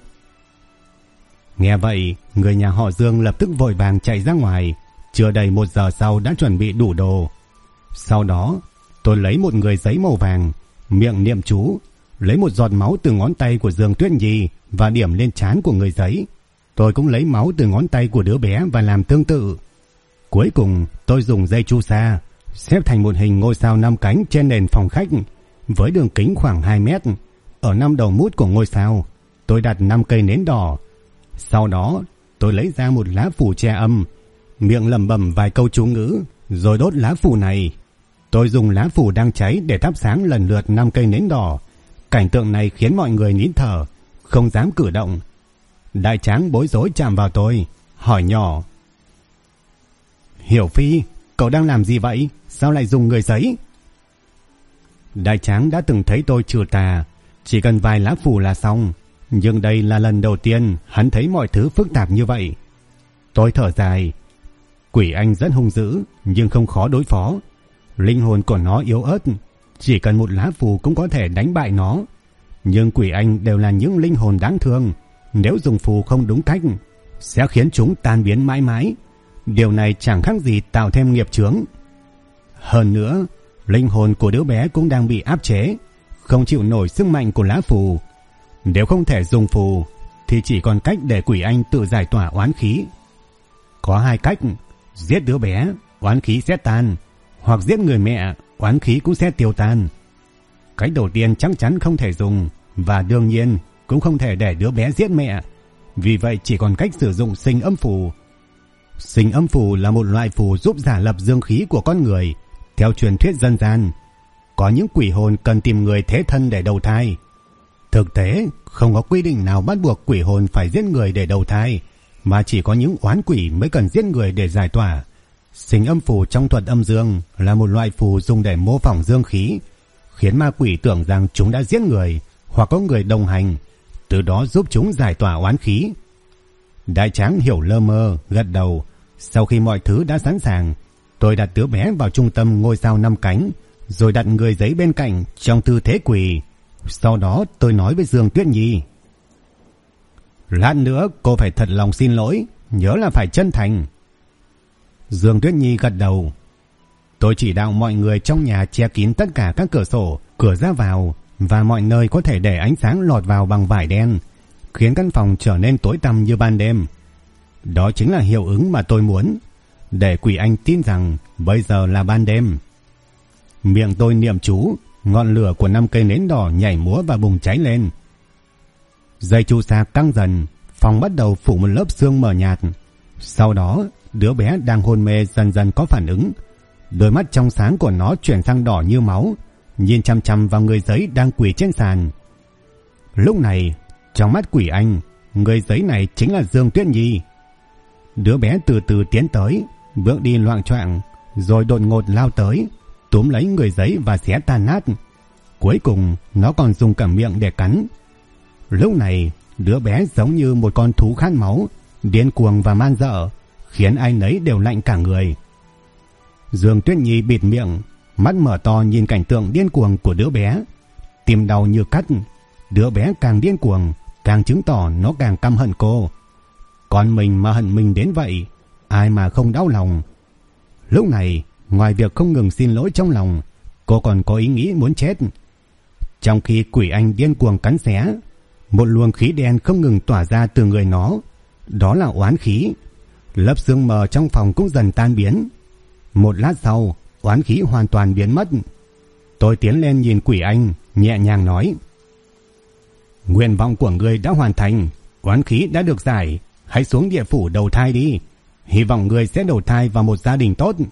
Nghe vậy, người nhà họ Dương lập tức vội vàng chạy ra ngoài, chưa đầy 1 giờ sau đã chuẩn bị đủ đồ. Sau đó, tôi lấy một người giấy màu vàng, miệng niệm chú, lấy một giọt máu từ ngón tay của Dương Tuyết Nhi và điểm lên trán của người giấy. Tôi cũng lấy máu từ ngón tay của đứa bé và làm tương tự. Cuối cùng, tôi dùng dây chu sa xếp thành một hình ngôi sao 5 cánh trên nền phòng khách với đường kính khoảng 2 mét. Ở 5 đầu mút của ngôi sao, tôi đặt 5 cây nến đỏ. Sau đó, tôi lấy ra một lá phù che âm, miệng lẩm bẩm vài câu chú ngữ, rồi đốt lá phù này. Tôi dùng lá phù đang cháy để thắp sáng lần lượt 5 cây nến đỏ. Cảnh tượng này khiến mọi người nín thở, không dám cử động. Đại Tráng bối rối chạm vào tôi, hỏi nhỏ: Hiểu Phi, cậu đang làm gì vậy? Sao lại dùng người giấy? Đại Tráng đã từng thấy tôi trừ tà, chỉ cần vài lá phù là xong. Nhưng đây là lần đầu tiên hắn thấy mọi thứ phức tạp như vậy. Tôi thở dài. Quỷ anh rất hung dữ, nhưng không khó đối phó. Linh hồn của nó yếu ớt, chỉ cần một lá phù cũng có thể đánh bại nó. Nhưng quỷ anh đều là những linh hồn đáng thương. Nếu dùng phù không đúng cách, sẽ khiến chúng tan biến mãi mãi. Điều này chẳng khác gì tạo thêm nghiệp chướng. Hơn nữa, linh hồn của đứa bé cũng đang bị áp chế, không chịu nổi sức mạnh của lá phù. Nếu không thể dùng phù, thì chỉ còn cách để quỷ anh tự giải tỏa oán khí. Có 2 cách: giết đứa bé, oán khí sẽ tan, hoặc giết người mẹ, oán khí cũng sẽ tiêu tan. Cách đầu tiên chắc chắn không thể dùng, và đương nhiên cũng không thể để đứa bé giết mẹ. Vì vậy chỉ còn cách sử dụng sinh âm phù. Sinh âm phù là một loại phù giúp giả lập dương khí của con người. Theo truyền thuyết dân gian, có những quỷ hồn cần tìm người thế thân để đầu thai. Thực tế, không có quy định nào bắt buộc quỷ hồn phải giết người để đầu thai, mà chỉ có những oán quỷ mới cần giết người để giải tỏa. Sinh âm phù trong thuật âm dương là một loại phù dùng để mô phỏng dương khí, khiến ma quỷ tưởng rằng chúng đã giết người hoặc có người đồng hành, từ đó giúp chúng giải tỏa oán khí. Đại Tráng hiểu lơ mơ, gật đầu. Sau khi mọi thứ đã sẵn sàng, tôi đặt đứa bé vào trung tâm ngôi sao 5 cánh, rồi đặt người giấy bên cạnh trong tư thế quỳ. Sau đó tôi nói với Dương Tuyết Nhi: Lát nữa cô phải thật lòng xin lỗi, nhớ là phải chân thành. Dương Tuyết Nhi gật đầu. Tôi chỉ đạo mọi người trong nhà che kín tất cả các cửa sổ, cửa ra vào và mọi nơi có thể để ánh sáng lọt vào bằng vải đen, khiến căn phòng trở nên tối tăm như ban đêm. Đó chính là hiệu ứng mà tôi muốn, để quỷ anh tin rằng bây giờ là ban đêm. Miệng tôi niệm chú, ngọn lửa của 5 cây nến đỏ nhảy múa và bùng cháy lên. Dây chu sa căng dần, phòng bắt đầu phủ một lớp sương mờ nhạt. Sau đó, đứa bé đang hôn mê dần dần có phản ứng. Đôi mắt trong sáng của nó chuyển sang đỏ như máu, nhìn chăm chăm vào người giấy đang quỳ trên sàn. Lúc này, trong mắt quỷ anh, người giấy này chính là Dương Tuyết Nhi. Đứa bé từ từ tiến tới, bước đi loạng choạng, rồi đột ngột lao tới, túm lấy người giấy và xé tan nát. Cuối cùng, nó còn dùng cả miệng để cắn. Lúc này, đứa bé giống như một con thú khát máu, điên cuồng và man dợ, khiến ai nấy đều lạnh cả người. Dương Tuyết Nhi bịt miệng, mắt mở to nhìn cảnh tượng điên cuồng của đứa bé, tim đau như cắt. Đứa bé càng điên cuồng, càng chứng tỏ nó càng căm hận cô. Còn mình mà hận mình đến vậy, ai mà không đau lòng. Lúc này, ngoài việc không ngừng xin lỗi trong lòng, cô còn có ý nghĩ muốn chết. Trong khi quỷ anh điên cuồng cắn xé, một luồng khí đen không ngừng tỏa ra từ người nó. Đó là oán khí. Lớp sương mờ trong phòng cũng dần tan biến. Một lát sau, oán khí hoàn toàn biến mất. Tôi tiến lên nhìn quỷ anh, nhẹ nhàng nói: Nguyện vọng của ngươi đã hoàn thành, oán khí đã được giải, hãy xuống địa phủ đầu thai đi. Hy vọng ngươi sẽ đầu thai vào một gia đình tốt.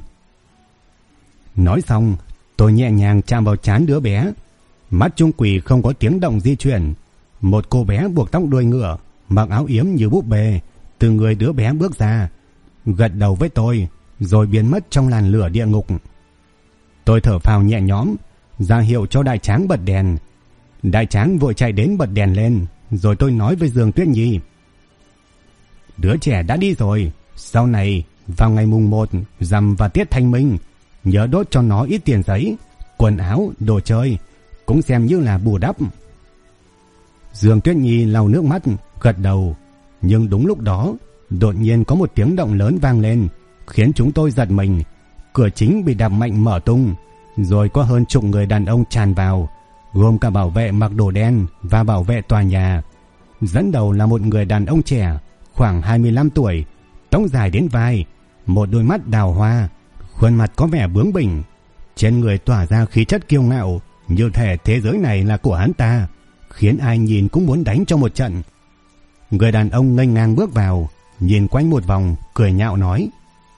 Nói xong, tôi nhẹ nhàng chạm vào trán đứa bé. Mắt trung quỷ không có tiếng động di chuyển. Một cô bé buộc tóc đuôi ngựa, mặc áo yếm như búp bê, từ người đứa bé bước ra, gật đầu với tôi, rồi biến mất trong làn lửa địa ngục. Tôi thở phào nhẹ nhõm, ra hiệu cho Đại Tráng bật đèn. Đại Tráng vội chạy đến bật đèn lên, rồi tôi nói với Dương Tuyết Nhi: Đứa trẻ đã đi rồi, sau này vào ngày mùng 1 rằm và tiết Thanh Minh, nhớ đốt cho nó ít tiền giấy, quần áo, đồ chơi, cũng xem như là bù đắp. Dương Tuyết Nhi lau nước mắt, gật đầu. Nhưng đúng lúc đó, đột nhiên có một tiếng động lớn vang lên, khiến chúng tôi giật mình. Cửa chính bị đạp mạnh mở tung, rồi có hơn chục người đàn ông tràn vào, gồm cả bảo vệ mặc đồ đen và bảo vệ tòa nhà. Dẫn đầu là một người đàn ông trẻ, khoảng 25 tuổi, tóc dài đến vai, một đôi mắt đào hoa, khuôn mặt có vẻ bướng bỉnh, trên người tỏa ra khí chất kiêu ngạo, như thể thế giới này là của hắn ta, khiến ai nhìn cũng muốn đánh cho một trận. Người đàn ông nghênh ngang bước vào, nhìn quanh một vòng, cười nhạo nói: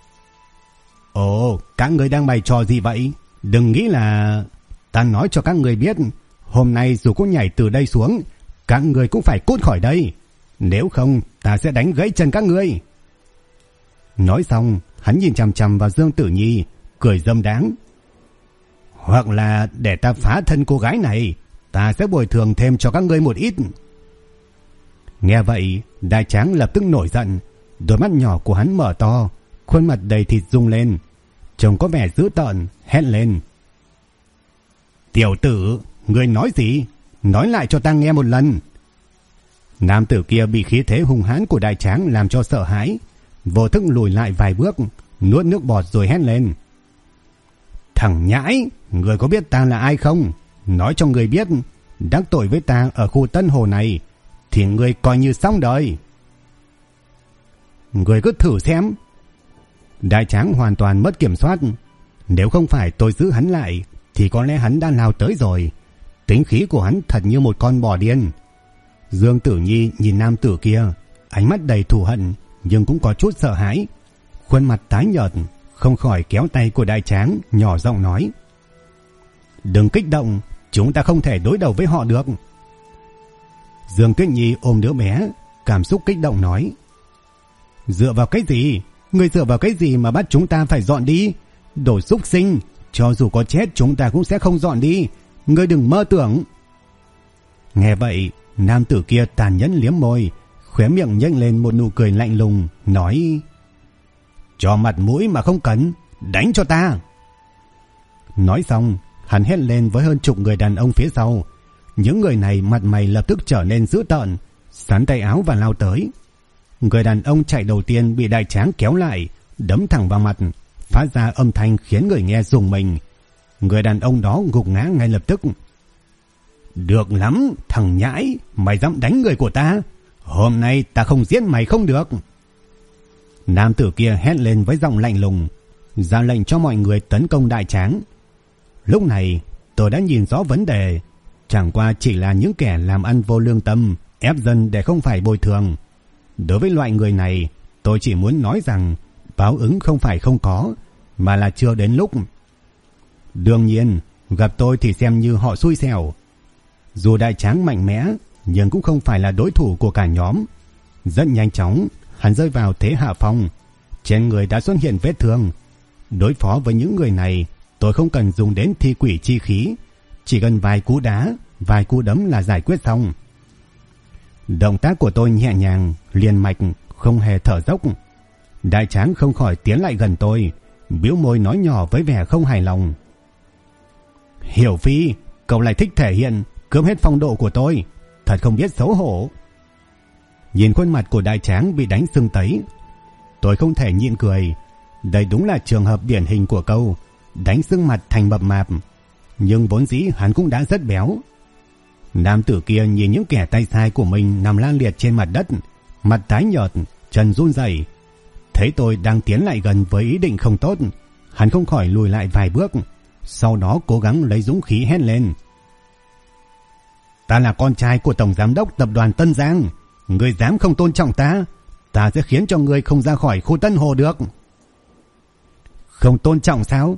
"Ồ, các người đang bày trò gì vậy? Đừng nghĩ là... Ta nói cho các người biết, hôm nay dù có nhảy từ đây xuống, các người cũng phải cút khỏi đây. Nếu không, ta sẽ đánh gãy chân các ngươi." Nói xong, hắn nhìn chằm chằm vào Dương Tử Nhi, cười dâm đáng: "Hoặc là để ta phá thân cô gái này, ta sẽ bồi thường thêm cho các ngươi một ít." Nghe vậy, Đại Tráng lập tức nổi giận, đôi mắt nhỏ của hắn mở to, khuôn mặt đầy thịt rung lên, trông có vẻ dữ tợn, hét lên: "Tiểu tử, ngươi nói gì? Nói lại cho ta nghe một lần." Nam tử kia bị khí thế hung hãn của Đại Tráng làm cho sợ hãi, vô thức lùi lại vài bước, nuốt nước bọt rồi hét lên: "Thằng nhãi, ngươi có biết ta là ai không? Nói cho ngươi biết, đắc tội với ta ở khu Tân Hồ này thì ngươi coi như xong đời. Ngươi cứ thử xem." Đại Tráng hoàn toàn mất kiểm soát. Nếu không phải tôi giữ hắn lại thì có lẽ hắn đã lao tới rồi. Tính khí của hắn thật như một con bò điên. Dương Tử Nhi nhìn nam tử kia, ánh mắt đầy thù hận nhưng cũng có chút sợ hãi, khuôn mặt tái nhợt, không khỏi kéo tay của Đại Tráng, nhỏ giọng nói: "Đừng kích động, chúng ta không thể đối đầu với họ được." Dương Tuyết Nhi ôm đứa bé, cảm xúc kích động nói: "Dựa vào cái gì? Ngươi dựa vào cái gì mà bắt chúng ta phải dọn đi? Đồ xúc sinh, cho dù có chết chúng ta cũng sẽ không dọn đi. Ngươi đừng mơ tưởng." Nghe vậy, nam tử kia tàn nhẫn liếm môi, khóe miệng nhếch lên một nụ cười lạnh lùng, nói: "Cho mặt mũi mà không cần, đánh cho ta." Nói xong, hắn hét lên với hơn chục người đàn ông phía sau. Những người này mặt mày lập tức trở nên dữ tợn, sắn tay áo và lao tới. Người đàn ông chạy đầu tiên bị Đại Tráng kéo lại, đấm thẳng vào mặt, phát ra âm thanh khiến người nghe rùng mình. Người đàn ông đó gục ngã ngay lập tức. "Được lắm, thằng nhãi, mày dám đánh người của ta? Hôm nay ta không giết mày không được." Nam tử kia hét lên với giọng lạnh lùng, ra lệnh cho mọi người tấn công Đại Tráng. Lúc này tôi đã nhìn rõ vấn đề, chẳng qua chỉ là những kẻ làm ăn vô lương tâm, ép dân để không phải bồi thường. Đối với loại người này, tôi chỉ muốn nói rằng báo ứng không phải không có, mà là chưa đến lúc. Đương nhiên, gặp tôi thì xem như họ xui xẻo. Dù Đại Tráng mạnh mẽ, nhưng cũng không phải là đối thủ của cả nhóm. Rất nhanh chóng, hắn rơi vào thế hạ phong. Trên người đã xuất hiện vết thương. Đối phó với những người này, tôi không cần dùng đến thi quỷ chi khí, chỉ cần vài cú đá, vài cú đấm là giải quyết xong. Động tác của tôi nhẹ nhàng, liền mạch, không hề thở dốc. Đại Tráng không khỏi tiến lại gần tôi, bĩu môi nói nhỏ với vẻ không hài lòng: "Hiểu Phi, cậu lại thích thể hiện, cướp hết phong độ của tôi, thật không biết xấu hổ." Nhìn khuôn mặt của Đại Tráng bị đánh sưng tấy, tôi không thể nhịn cười. Đây đúng là trường hợp điển hình của câu đánh sưng mặt thành mập mạp, nhưng vốn dĩ hắn cũng đã rất béo. Nam tử kia nhìn những kẻ tay sai của mình nằm la liệt trên mặt đất, mặt tái nhợt, chân run rẩy. Thấy tôi đang tiến lại gần với ý định không tốt, hắn không khỏi lùi lại vài bước, sau đó cố gắng lấy dũng khí hét lên: "Ta là con trai của tổng giám đốc tập đoàn Tân Giang, ngươi dám không tôn trọng ta, ta sẽ khiến cho ngươi không ra khỏi khu Tân Hồ được." "Không tôn trọng sao?"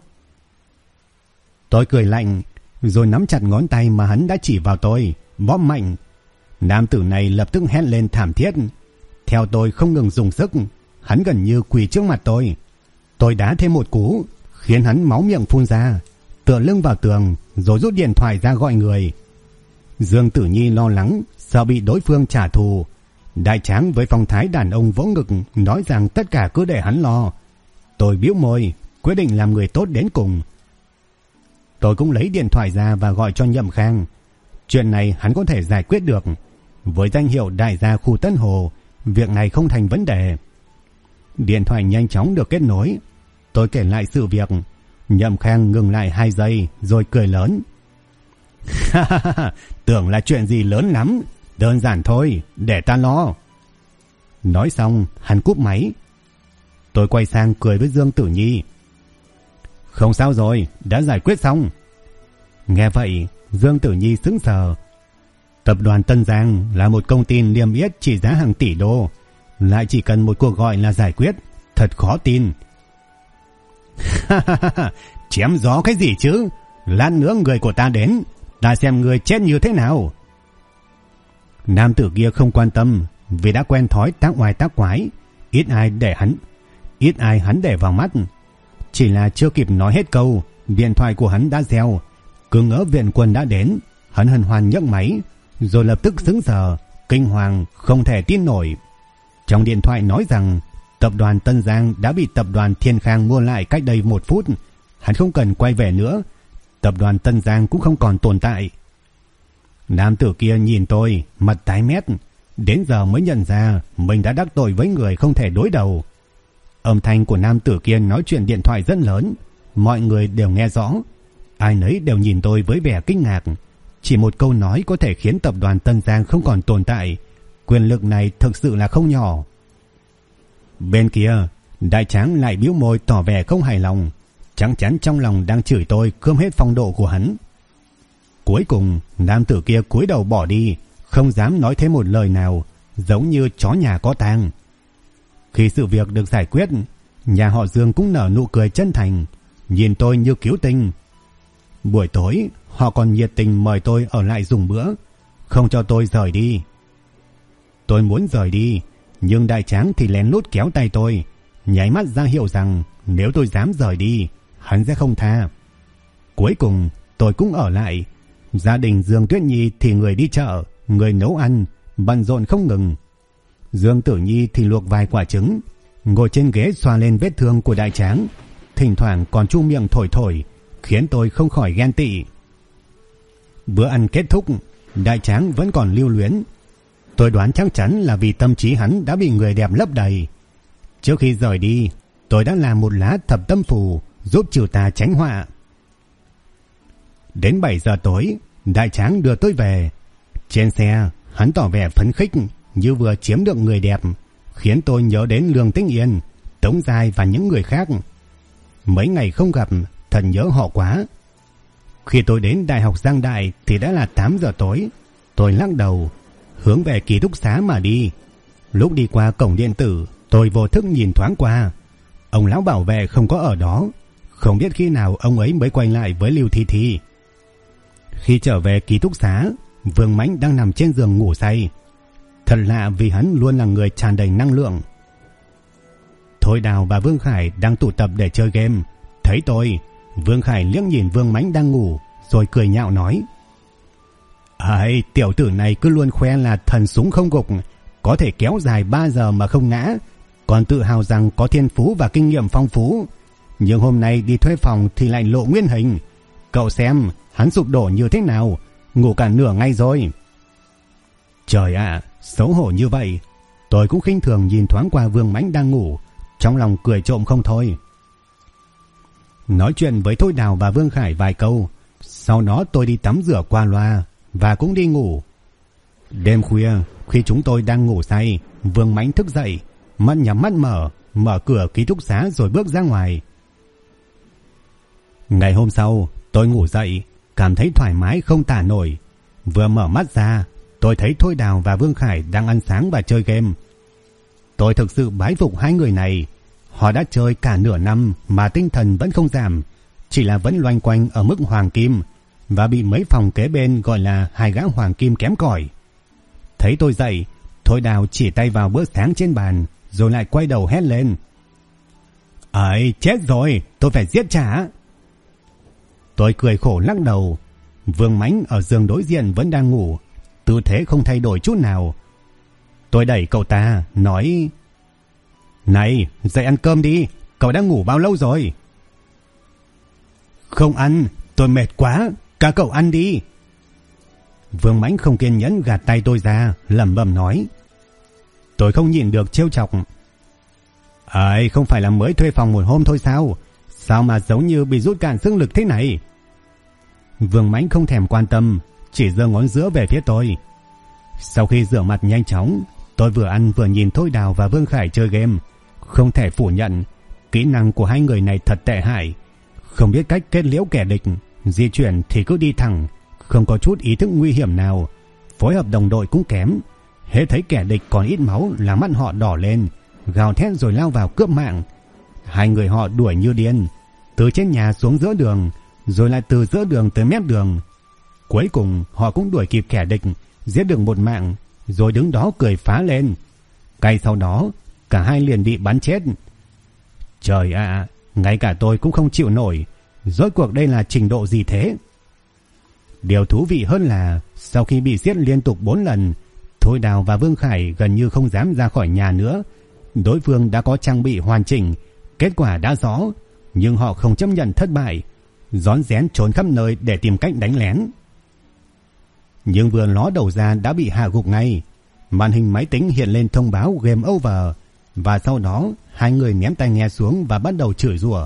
Tôi cười lạnh, rồi nắm chặt ngón tay mà hắn đã chỉ vào tôi, bóp mạnh. Nam tử này lập tức hét lên thảm thiết. Theo tôi không ngừng dùng sức, hắn gần như quỳ trước mặt tôi. Tôi đá thêm một cú, khiến hắn máu miệng phun ra, tựa lưng vào tường, rồi rút điện thoại ra gọi người. Dương Tử Nhi lo lắng, sợ bị đối phương trả thù. Đại Tráng với phong thái đàn ông vỗ ngực nói rằng tất cả cứ để hắn lo. Tôi bĩu môi, quyết định làm người tốt đến cùng. Tôi cũng lấy điện thoại ra và gọi cho Nhậm Khang. Chuyện này hắn có thể giải quyết được. Với danh hiệu đại gia khu Tân Hồ, việc này không thành vấn đề. Điện thoại nhanh chóng được kết nối. Tôi kể lại sự việc. Nhậm Khang ngừng lại 2 giây rồi cười lớn. Tưởng là chuyện gì lớn lắm. Đơn giản thôi, để ta lo. Nói xong hắn cúp máy. Tôi quay sang cười với Dương Tử Nhi. Không sao rồi, đã giải quyết xong. Nghe vậy Dương Tử Nhi sững sờ. Tập đoàn Tân Giang là một công ty niêm yết trị giá hàng tỷ đô, lại chỉ cần một cuộc gọi là giải quyết. Thật khó tin. Chém gió cái gì chứ. Lát nữa người của ta đến, ta xem người chết như thế nào. Nam tử kia không quan tâm, vì đã quen thói tác oai tác quái, ít ai hắn để vào mắt. Chỉ là chưa kịp nói hết câu, điện thoại của hắn đã reo. Cứ ngỡ viện quân đã đến, hắn hân hoan nhấc máy, rồi lập tức sững sờ, kinh hoàng, không thể tin nổi. Trong điện thoại nói rằng tập đoàn Tân Giang đã bị tập đoàn Thiên Khang mua lại cách đây 1 phút. Hắn không cần quay về nữa, tập đoàn Tân Giang cũng không còn tồn tại. Nam tử kia nhìn tôi, mặt tái mét, đến giờ mới nhận ra mình đã đắc tội với người không thể đối đầu. Âm thanh của nam tử kia nói chuyện điện thoại rất lớn, mọi người đều nghe rõ. Ai nấy đều nhìn tôi với vẻ kinh ngạc. Chỉ một câu nói có thể khiến tập đoàn Tân Giang không còn tồn tại. Quyền lực này thực sự là không nhỏ. Bên kia, Đại Tráng lại bĩu môi tỏ vẻ không hài lòng. Chắc chắn trong lòng đang chửi tôi cướp hết phong độ của hắn. Cuối cùng, nam tử kia cúi đầu bỏ đi, không dám nói thêm một lời nào, giống như chó nhà có tang. Khi sự việc được giải quyết, nhà họ Dương cũng nở nụ cười chân thành, nhìn tôi như cứu tinh. Buổi tối, họ còn nhiệt tình mời tôi ở lại dùng bữa, không cho tôi rời đi. Tôi muốn rời đi, nhưng Đại Tráng thì lén lút kéo tay tôi, nháy mắt ra hiệu rằng nếu tôi dám rời đi, hắn sẽ không tha. Cuối cùng, tôi cũng ở lại. Gia đình Dương Tuyết Nhi thì người đi chợ, người nấu ăn, bận rộn không ngừng. Dương Tử Nhi thì luộc vài quả trứng, ngồi trên ghế xoa lên vết thương của Đại Tráng, thỉnh thoảng còn chu miệng thổi thổi, khiến tôi không khỏi ghen tị. Bữa ăn kết thúc, Đại Tráng vẫn còn lưu luyến. Tôi đoán chắc chắn là vì tâm trí hắn đã bị người đẹp lấp đầy. Trước khi rời đi, tôi đã làm một lá thập tâm phù giúp trừ tà tránh họa. Đến 7 giờ tối, Đại Tráng đưa tôi về. Trên xe, hắn tỏ vẻ phấn khích như vừa chiếm được người đẹp, khiến tôi nhớ đến Lương Tĩnh Yên, Tống Giai và những người khác. Mấy ngày không gặp, thật nhớ họ quá. Khi tôi đến Đại học Giang Đại thì đã là 8 giờ tối. Tôi lắc đầu, hướng về ký túc xá mà đi. Lúc đi qua cổng điện tử, tôi vô thức nhìn thoáng qua. Ông lão bảo vệ không có ở đó. Không biết khi nào ông ấy mới quay lại với Lưu Thi Thi. Khi trở về ký túc xá, Vương Mãnh đang nằm trên giường ngủ say. Thật lạ vì hắn luôn là người tràn đầy năng lượng. Thôi Đào và Vương Khải đang tụ tập để chơi game. Thấy tôi, Vương Khải liếc nhìn Vương Mãnh đang ngủ, rồi cười nhạo nói: "Ai, tiểu tử này cứ luôn khoe là thần súng không gục, có thể kéo dài 3 giờ mà không ngã, còn tự hào rằng có thiên phú và kinh nghiệm phong phú. Nhưng hôm nay đi thuê phòng thì lại lộ nguyên hình. Cậu xem, hắn sụp đổ như thế nào, ngủ cả nửa ngày rồi." Trời ạ, xấu hổ như vậy. Tôi cũng khinh thường nhìn thoáng qua Vương Mãnh đang ngủ, trong lòng cười trộm không thôi. Nói chuyện với Thôi Đào và Vương Khải vài câu, sau đó tôi đi tắm rửa qua loa và cũng đi ngủ. Đêm khuya, khi chúng tôi đang ngủ say, Vương Mãnh thức dậy, mắt nhắm mắt mở cửa ký túc xá rồi bước ra ngoài. Ngày hôm sau, tôi ngủ dậy, cảm thấy thoải mái không tả nổi. Vừa mở mắt ra, tôi thấy Thôi Đào và Vương Khải đang ăn sáng và chơi game. Tôi thực sự bái phục hai người này. Họ đã chơi cả nửa năm mà tinh thần vẫn không giảm, chỉ là vẫn loanh quanh ở mức hoàng kim và bị mấy phòng kế bên gọi là hai gã hoàng kim kém cỏi. Thấy tôi dậy, Thôi Đào chỉ tay vào bữa sáng trên bàn, rồi lại quay đầu hét lên: "Ấy, chết rồi, tôi phải giết trả." Tôi cười khổ lắc đầu. Vương Mãnh ở giường đối diện vẫn đang ngủ, tư thế không thay đổi chút nào. Tôi đẩy cậu ta, nói: Này, dậy ăn cơm đi, cậu đã ngủ bao lâu rồi? Không ăn, tôi mệt quá, cả cậu ăn đi. Vương Mãnh không kiên nhẫn gạt tay tôi ra, lẩm bẩm nói. Tôi không nhịn được trêu chọc: Ấy, không phải là mới thuê phòng một hôm thôi sao? Sao mà giống như bị rút cạn sức lực thế này? Vương Mãnh không thèm quan tâm, chỉ giơ ngón giữa về phía tôi. Sau khi rửa mặt nhanh chóng, tôi vừa ăn vừa nhìn Thôi Đào và Vương Khải chơi game. Không thể phủ nhận, kỹ năng của hai người này thật tệ hại. Không biết cách kết liễu kẻ địch, di chuyển thì cứ đi thẳng, không có chút ý thức nguy hiểm nào. Phối hợp đồng đội cũng kém. Hễ thấy kẻ địch còn ít máu là mắt họ đỏ lên, gào thét rồi lao vào cướp mạng. Hai người họ đuổi như điên, từ trên nhà xuống giữa đường, rồi lại từ giữa đường tới mép đường. Cuối cùng họ cũng đuổi kịp kẻ địch, giết được một mạng, rồi đứng đó cười phá lên. Ngay sau đó, cả hai liền bị bắn chết. Trời ạ, ngay cả tôi cũng không chịu nổi. Rốt cuộc đây là trình độ gì thế? Điều thú vị hơn là sau khi bị giết liên tục 4 lần, Thôi Đào và Vương Khải gần như không dám ra khỏi nhà nữa. Đối phương đã có trang bị hoàn chỉnh, kết quả đã rõ, nhưng họ không chấp nhận thất bại, rón rén trốn khắp nơi để tìm cách đánh lén. Nhưng vừa ló đầu ra đã bị hạ gục ngay. Màn hình máy tính hiện lên thông báo game over, và sau đó hai người ném tai nghe xuống và bắt đầu chửi rủa.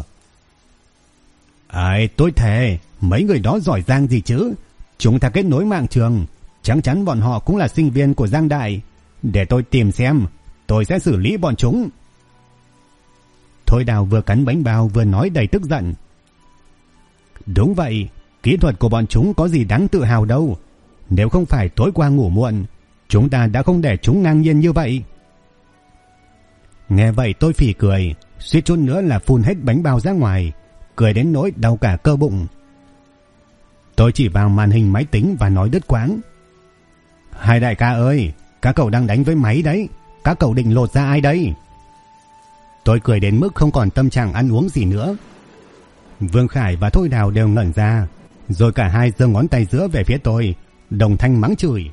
Ai, tôi thề, mấy người đó giỏi giang gì chứ? Chúng ta kết nối mạng trường, chắc chắn bọn họ cũng là sinh viên của Giang Đại. Để tôi tìm xem, tôi sẽ xử lý bọn chúng. Thôi Đào vừa cắn bánh bao vừa nói đầy tức giận. Đúng vậy, kỹ thuật của bọn chúng có gì đáng tự hào đâu. Nếu không phải tối qua ngủ muộn, chúng ta đã không để chúng ngang nhiên như vậy. Nghe vậy tôi phì cười, suýt chút nữa là phun hết bánh bao ra ngoài, cười đến nỗi đau cả cơ bụng. Tôi chỉ vào màn hình máy tính và nói đứt quãng. Hai đại ca ơi, các cậu đang đánh với máy đấy, các cậu định lột ra ai đây? Tôi cười đến mức không còn tâm trạng ăn uống gì nữa. Vương Khải và Thôi Đào đều ngẩn ra, rồi cả hai giơ ngón tay giữa về phía tôi, đồng thanh mắng chửi.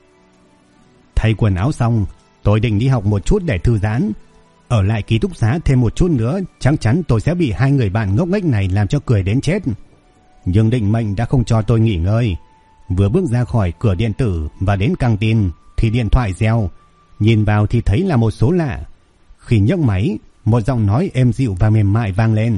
Thay quần áo xong, tôi định đi học một chút để thư giãn. Ở lại ký túc xá thêm một chút nữa, chắc chắn tôi sẽ bị hai người bạn ngốc nghếch này làm cho cười đến chết. Nhưng định mệnh đã không cho tôi nghỉ ngơi. Vừa bước ra khỏi cửa điện tử và đến căng tin thì điện thoại reo. Nhìn vào thì thấy là một số lạ. Khi nhấc máy, một giọng nói êm dịu và mềm mại vang lên.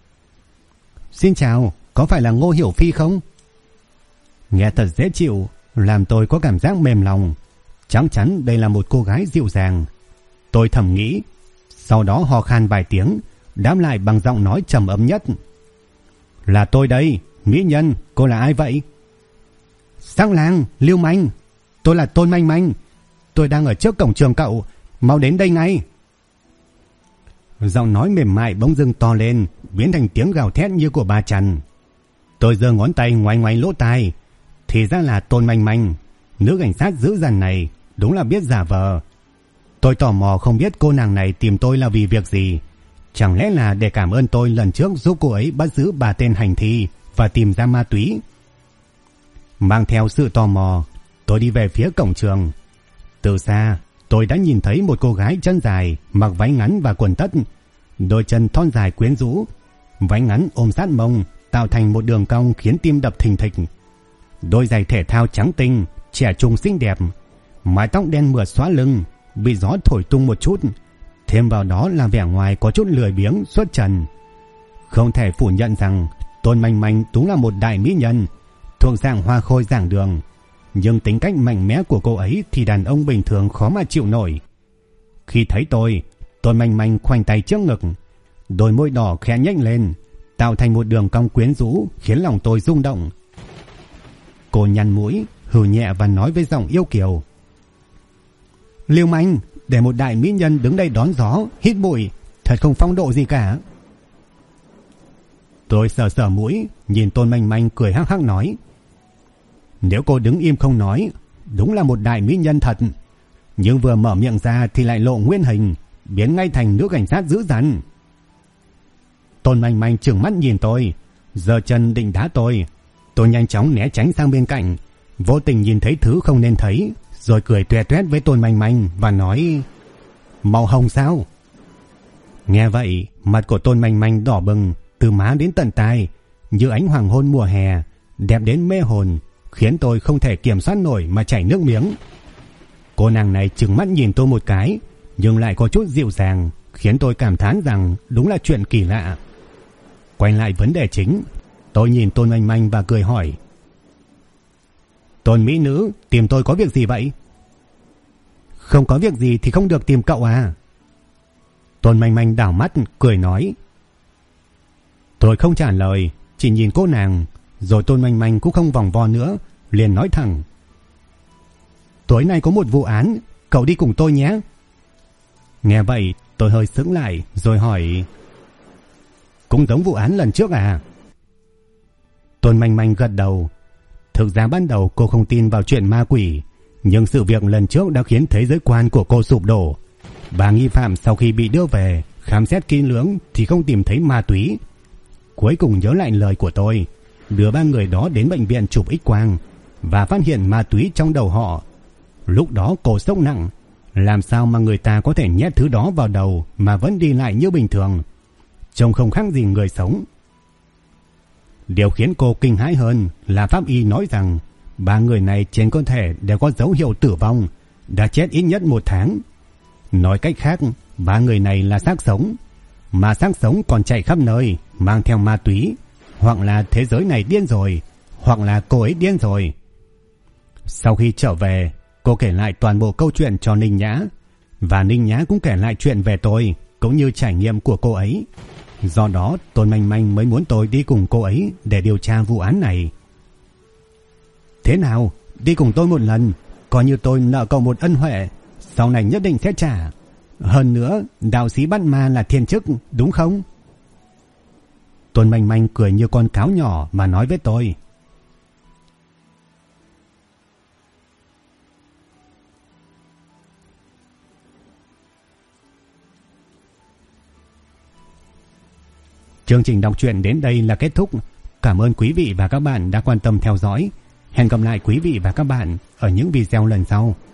Xin chào, có phải là Ngô Hiểu Phi không? Nghe thật dễ chịu, làm tôi có cảm giác mềm lòng. Chắc chắn đây là một cô gái dịu dàng. Tôi thầm nghĩ. Sau đó ho khan vài tiếng, đáp lại bằng giọng nói trầm ấm nhất. Là tôi đây, mỹ nhân, cô là ai vậy? Sang làng, lưu manh, tôi là Tôn Manh Manh. Tôi đang ở trước cổng trường cậu, mau đến đây ngay. Giọng nói mềm mại bỗng dưng to lên, biến thành tiếng gào thét như của bà Trần. Tôi giơ ngón tay ngoáy ngoáy lỗ tai, thì ra là Tôn Manh Manh. Nữ cảnh sát dữ dằn này đúng là biết giả vờ. Tôi tò mò không biết cô nàng này tìm tôi là vì việc gì. Chẳng lẽ là để cảm ơn tôi lần trước giúp cô ấy bắt giữ 3 tên hành thi và tìm ra ma túy. Mang theo sự tò mò, tôi đi về phía cổng trường. Từ xa, tôi đã nhìn thấy một cô gái chân dài, mặc váy ngắn và quần tất, đôi chân thon dài quyến rũ. Váy ngắn ôm sát mông, tạo thành một đường cong khiến tim đập thình thịch. Đôi giày thể thao trắng tinh, trẻ trung xinh đẹp, mái tóc đen mượt xõa lưng, bị gió thổi tung một chút, thêm vào đó là vẻ ngoài có chút lười biếng xuất trần. Không thể phủ nhận rằng Tôn Manh Manh đúng là một đại mỹ nhân, thuộc dạng hoa khôi giảng đường, nhưng tính cách mạnh mẽ của cô ấy thì đàn ông bình thường khó mà chịu nổi. Khi thấy tôi, Tôn Manh Manh khoanh tay trước ngực, đôi môi đỏ khẽ nhếch lên, tạo thành một đường cong quyến rũ khiến lòng tôi rung động. Cô nhăn mũi, hừ nhẹ và nói với giọng yêu kiều. Lưu manh, để một đại mỹ nhân đứng đây đón gió, hít bụi, thật không phong độ gì cả. Tôi sờ sờ mũi, nhìn Tôn Manh Manh cười hắc hắc nói. Nếu cô đứng im không nói, đúng là một đại mỹ nhân thật. Nhưng vừa mở miệng ra thì lại lộ nguyên hình, biến ngay thành nữ cảnh sát dữ dằn. Tôn Manh Manh trừng mắt nhìn tôi, giơ chân định đá tôi. Tôi nhanh chóng né tránh sang bên cạnh, vô tình nhìn thấy thứ không nên thấy, rồi cười toe toét với Tôn Manh Manh và nói: "Màu hồng sao?" Nghe vậy, mặt của Tôn Manh Manh đỏ bừng từ má đến tận tai, như ánh hoàng hôn mùa hè, đẹp đến mê hồn, khiến tôi không thể kiểm soát nổi mà chảy nước miếng. Cô nàng này trừng mắt nhìn tôi một cái, nhưng lại có chút dịu dàng, khiến tôi cảm thán rằng đúng là chuyện kỳ lạ. Quay lại vấn đề chính, tôi nhìn Tôn Manh Manh và cười hỏi: "Tôn mỹ nữ tìm tôi có việc gì vậy?" "Không có việc gì thì không được tìm cậu à?" Tôn Manh Manh đảo mắt cười nói. Tôi không trả lời, chỉ nhìn cô nàng, rồi Tôn Manh Manh cũng không vòng vo nữa, liền nói thẳng: "Tối nay có một vụ án, cậu đi cùng tôi nhé." Nghe vậy tôi hơi sững lại rồi hỏi: "Cũng giống vụ án lần trước à?" Tôn Manh Manh gật đầu. Thực ra ban đầu cô không tin vào chuyện ma quỷ, nhưng sự việc lần trước đã khiến thế giới quan của cô sụp đổ. Và nghi phạm sau khi bị đưa về, khám xét kỹ lưỡng thì không tìm thấy ma túy. Cuối cùng nhớ lại lời của tôi, đưa ba người đó đến bệnh viện chụp X-quang và phát hiện ma túy trong đầu họ. Lúc đó cô sốc nặng, làm sao mà người ta có thể nhét thứ đó vào đầu mà vẫn đi lại như bình thường, trông không khác gì người sống. Điều khiến cô kinh hãi hơn là pháp y nói rằng ba người này trên cơ thể đều có dấu hiệu tử vong, đã chết ít nhất 1 tháng. Nói cách khác, ba người này là xác sống, mà xác sống còn chạy khắp nơi mang theo ma túy. Hoặc là thế giới này điên rồi, hoặc là cô ấy điên rồi. Sau khi trở về, cô kể lại toàn bộ câu chuyện cho Ninh Nhã, và Ninh Nhã cũng kể lại chuyện về tôi cũng như trải nghiệm của cô ấy. Do đó Tôn Manh Manh mới muốn tôi đi cùng cô ấy để điều tra vụ án này. "Thế nào, đi cùng tôi một lần, coi như tôi nợ cậu một ân huệ, sau này nhất định sẽ trả. Hơn nữa, đạo sĩ bắt ma là thiên chức, đúng không?" Tôn Manh Manh cười như con cáo nhỏ mà nói với tôi. Chương trình đọc truyện đến đây là kết thúc. Cảm ơn quý vị và các bạn đã quan tâm theo dõi. Hẹn gặp lại quý vị và các bạn ở những video lần sau.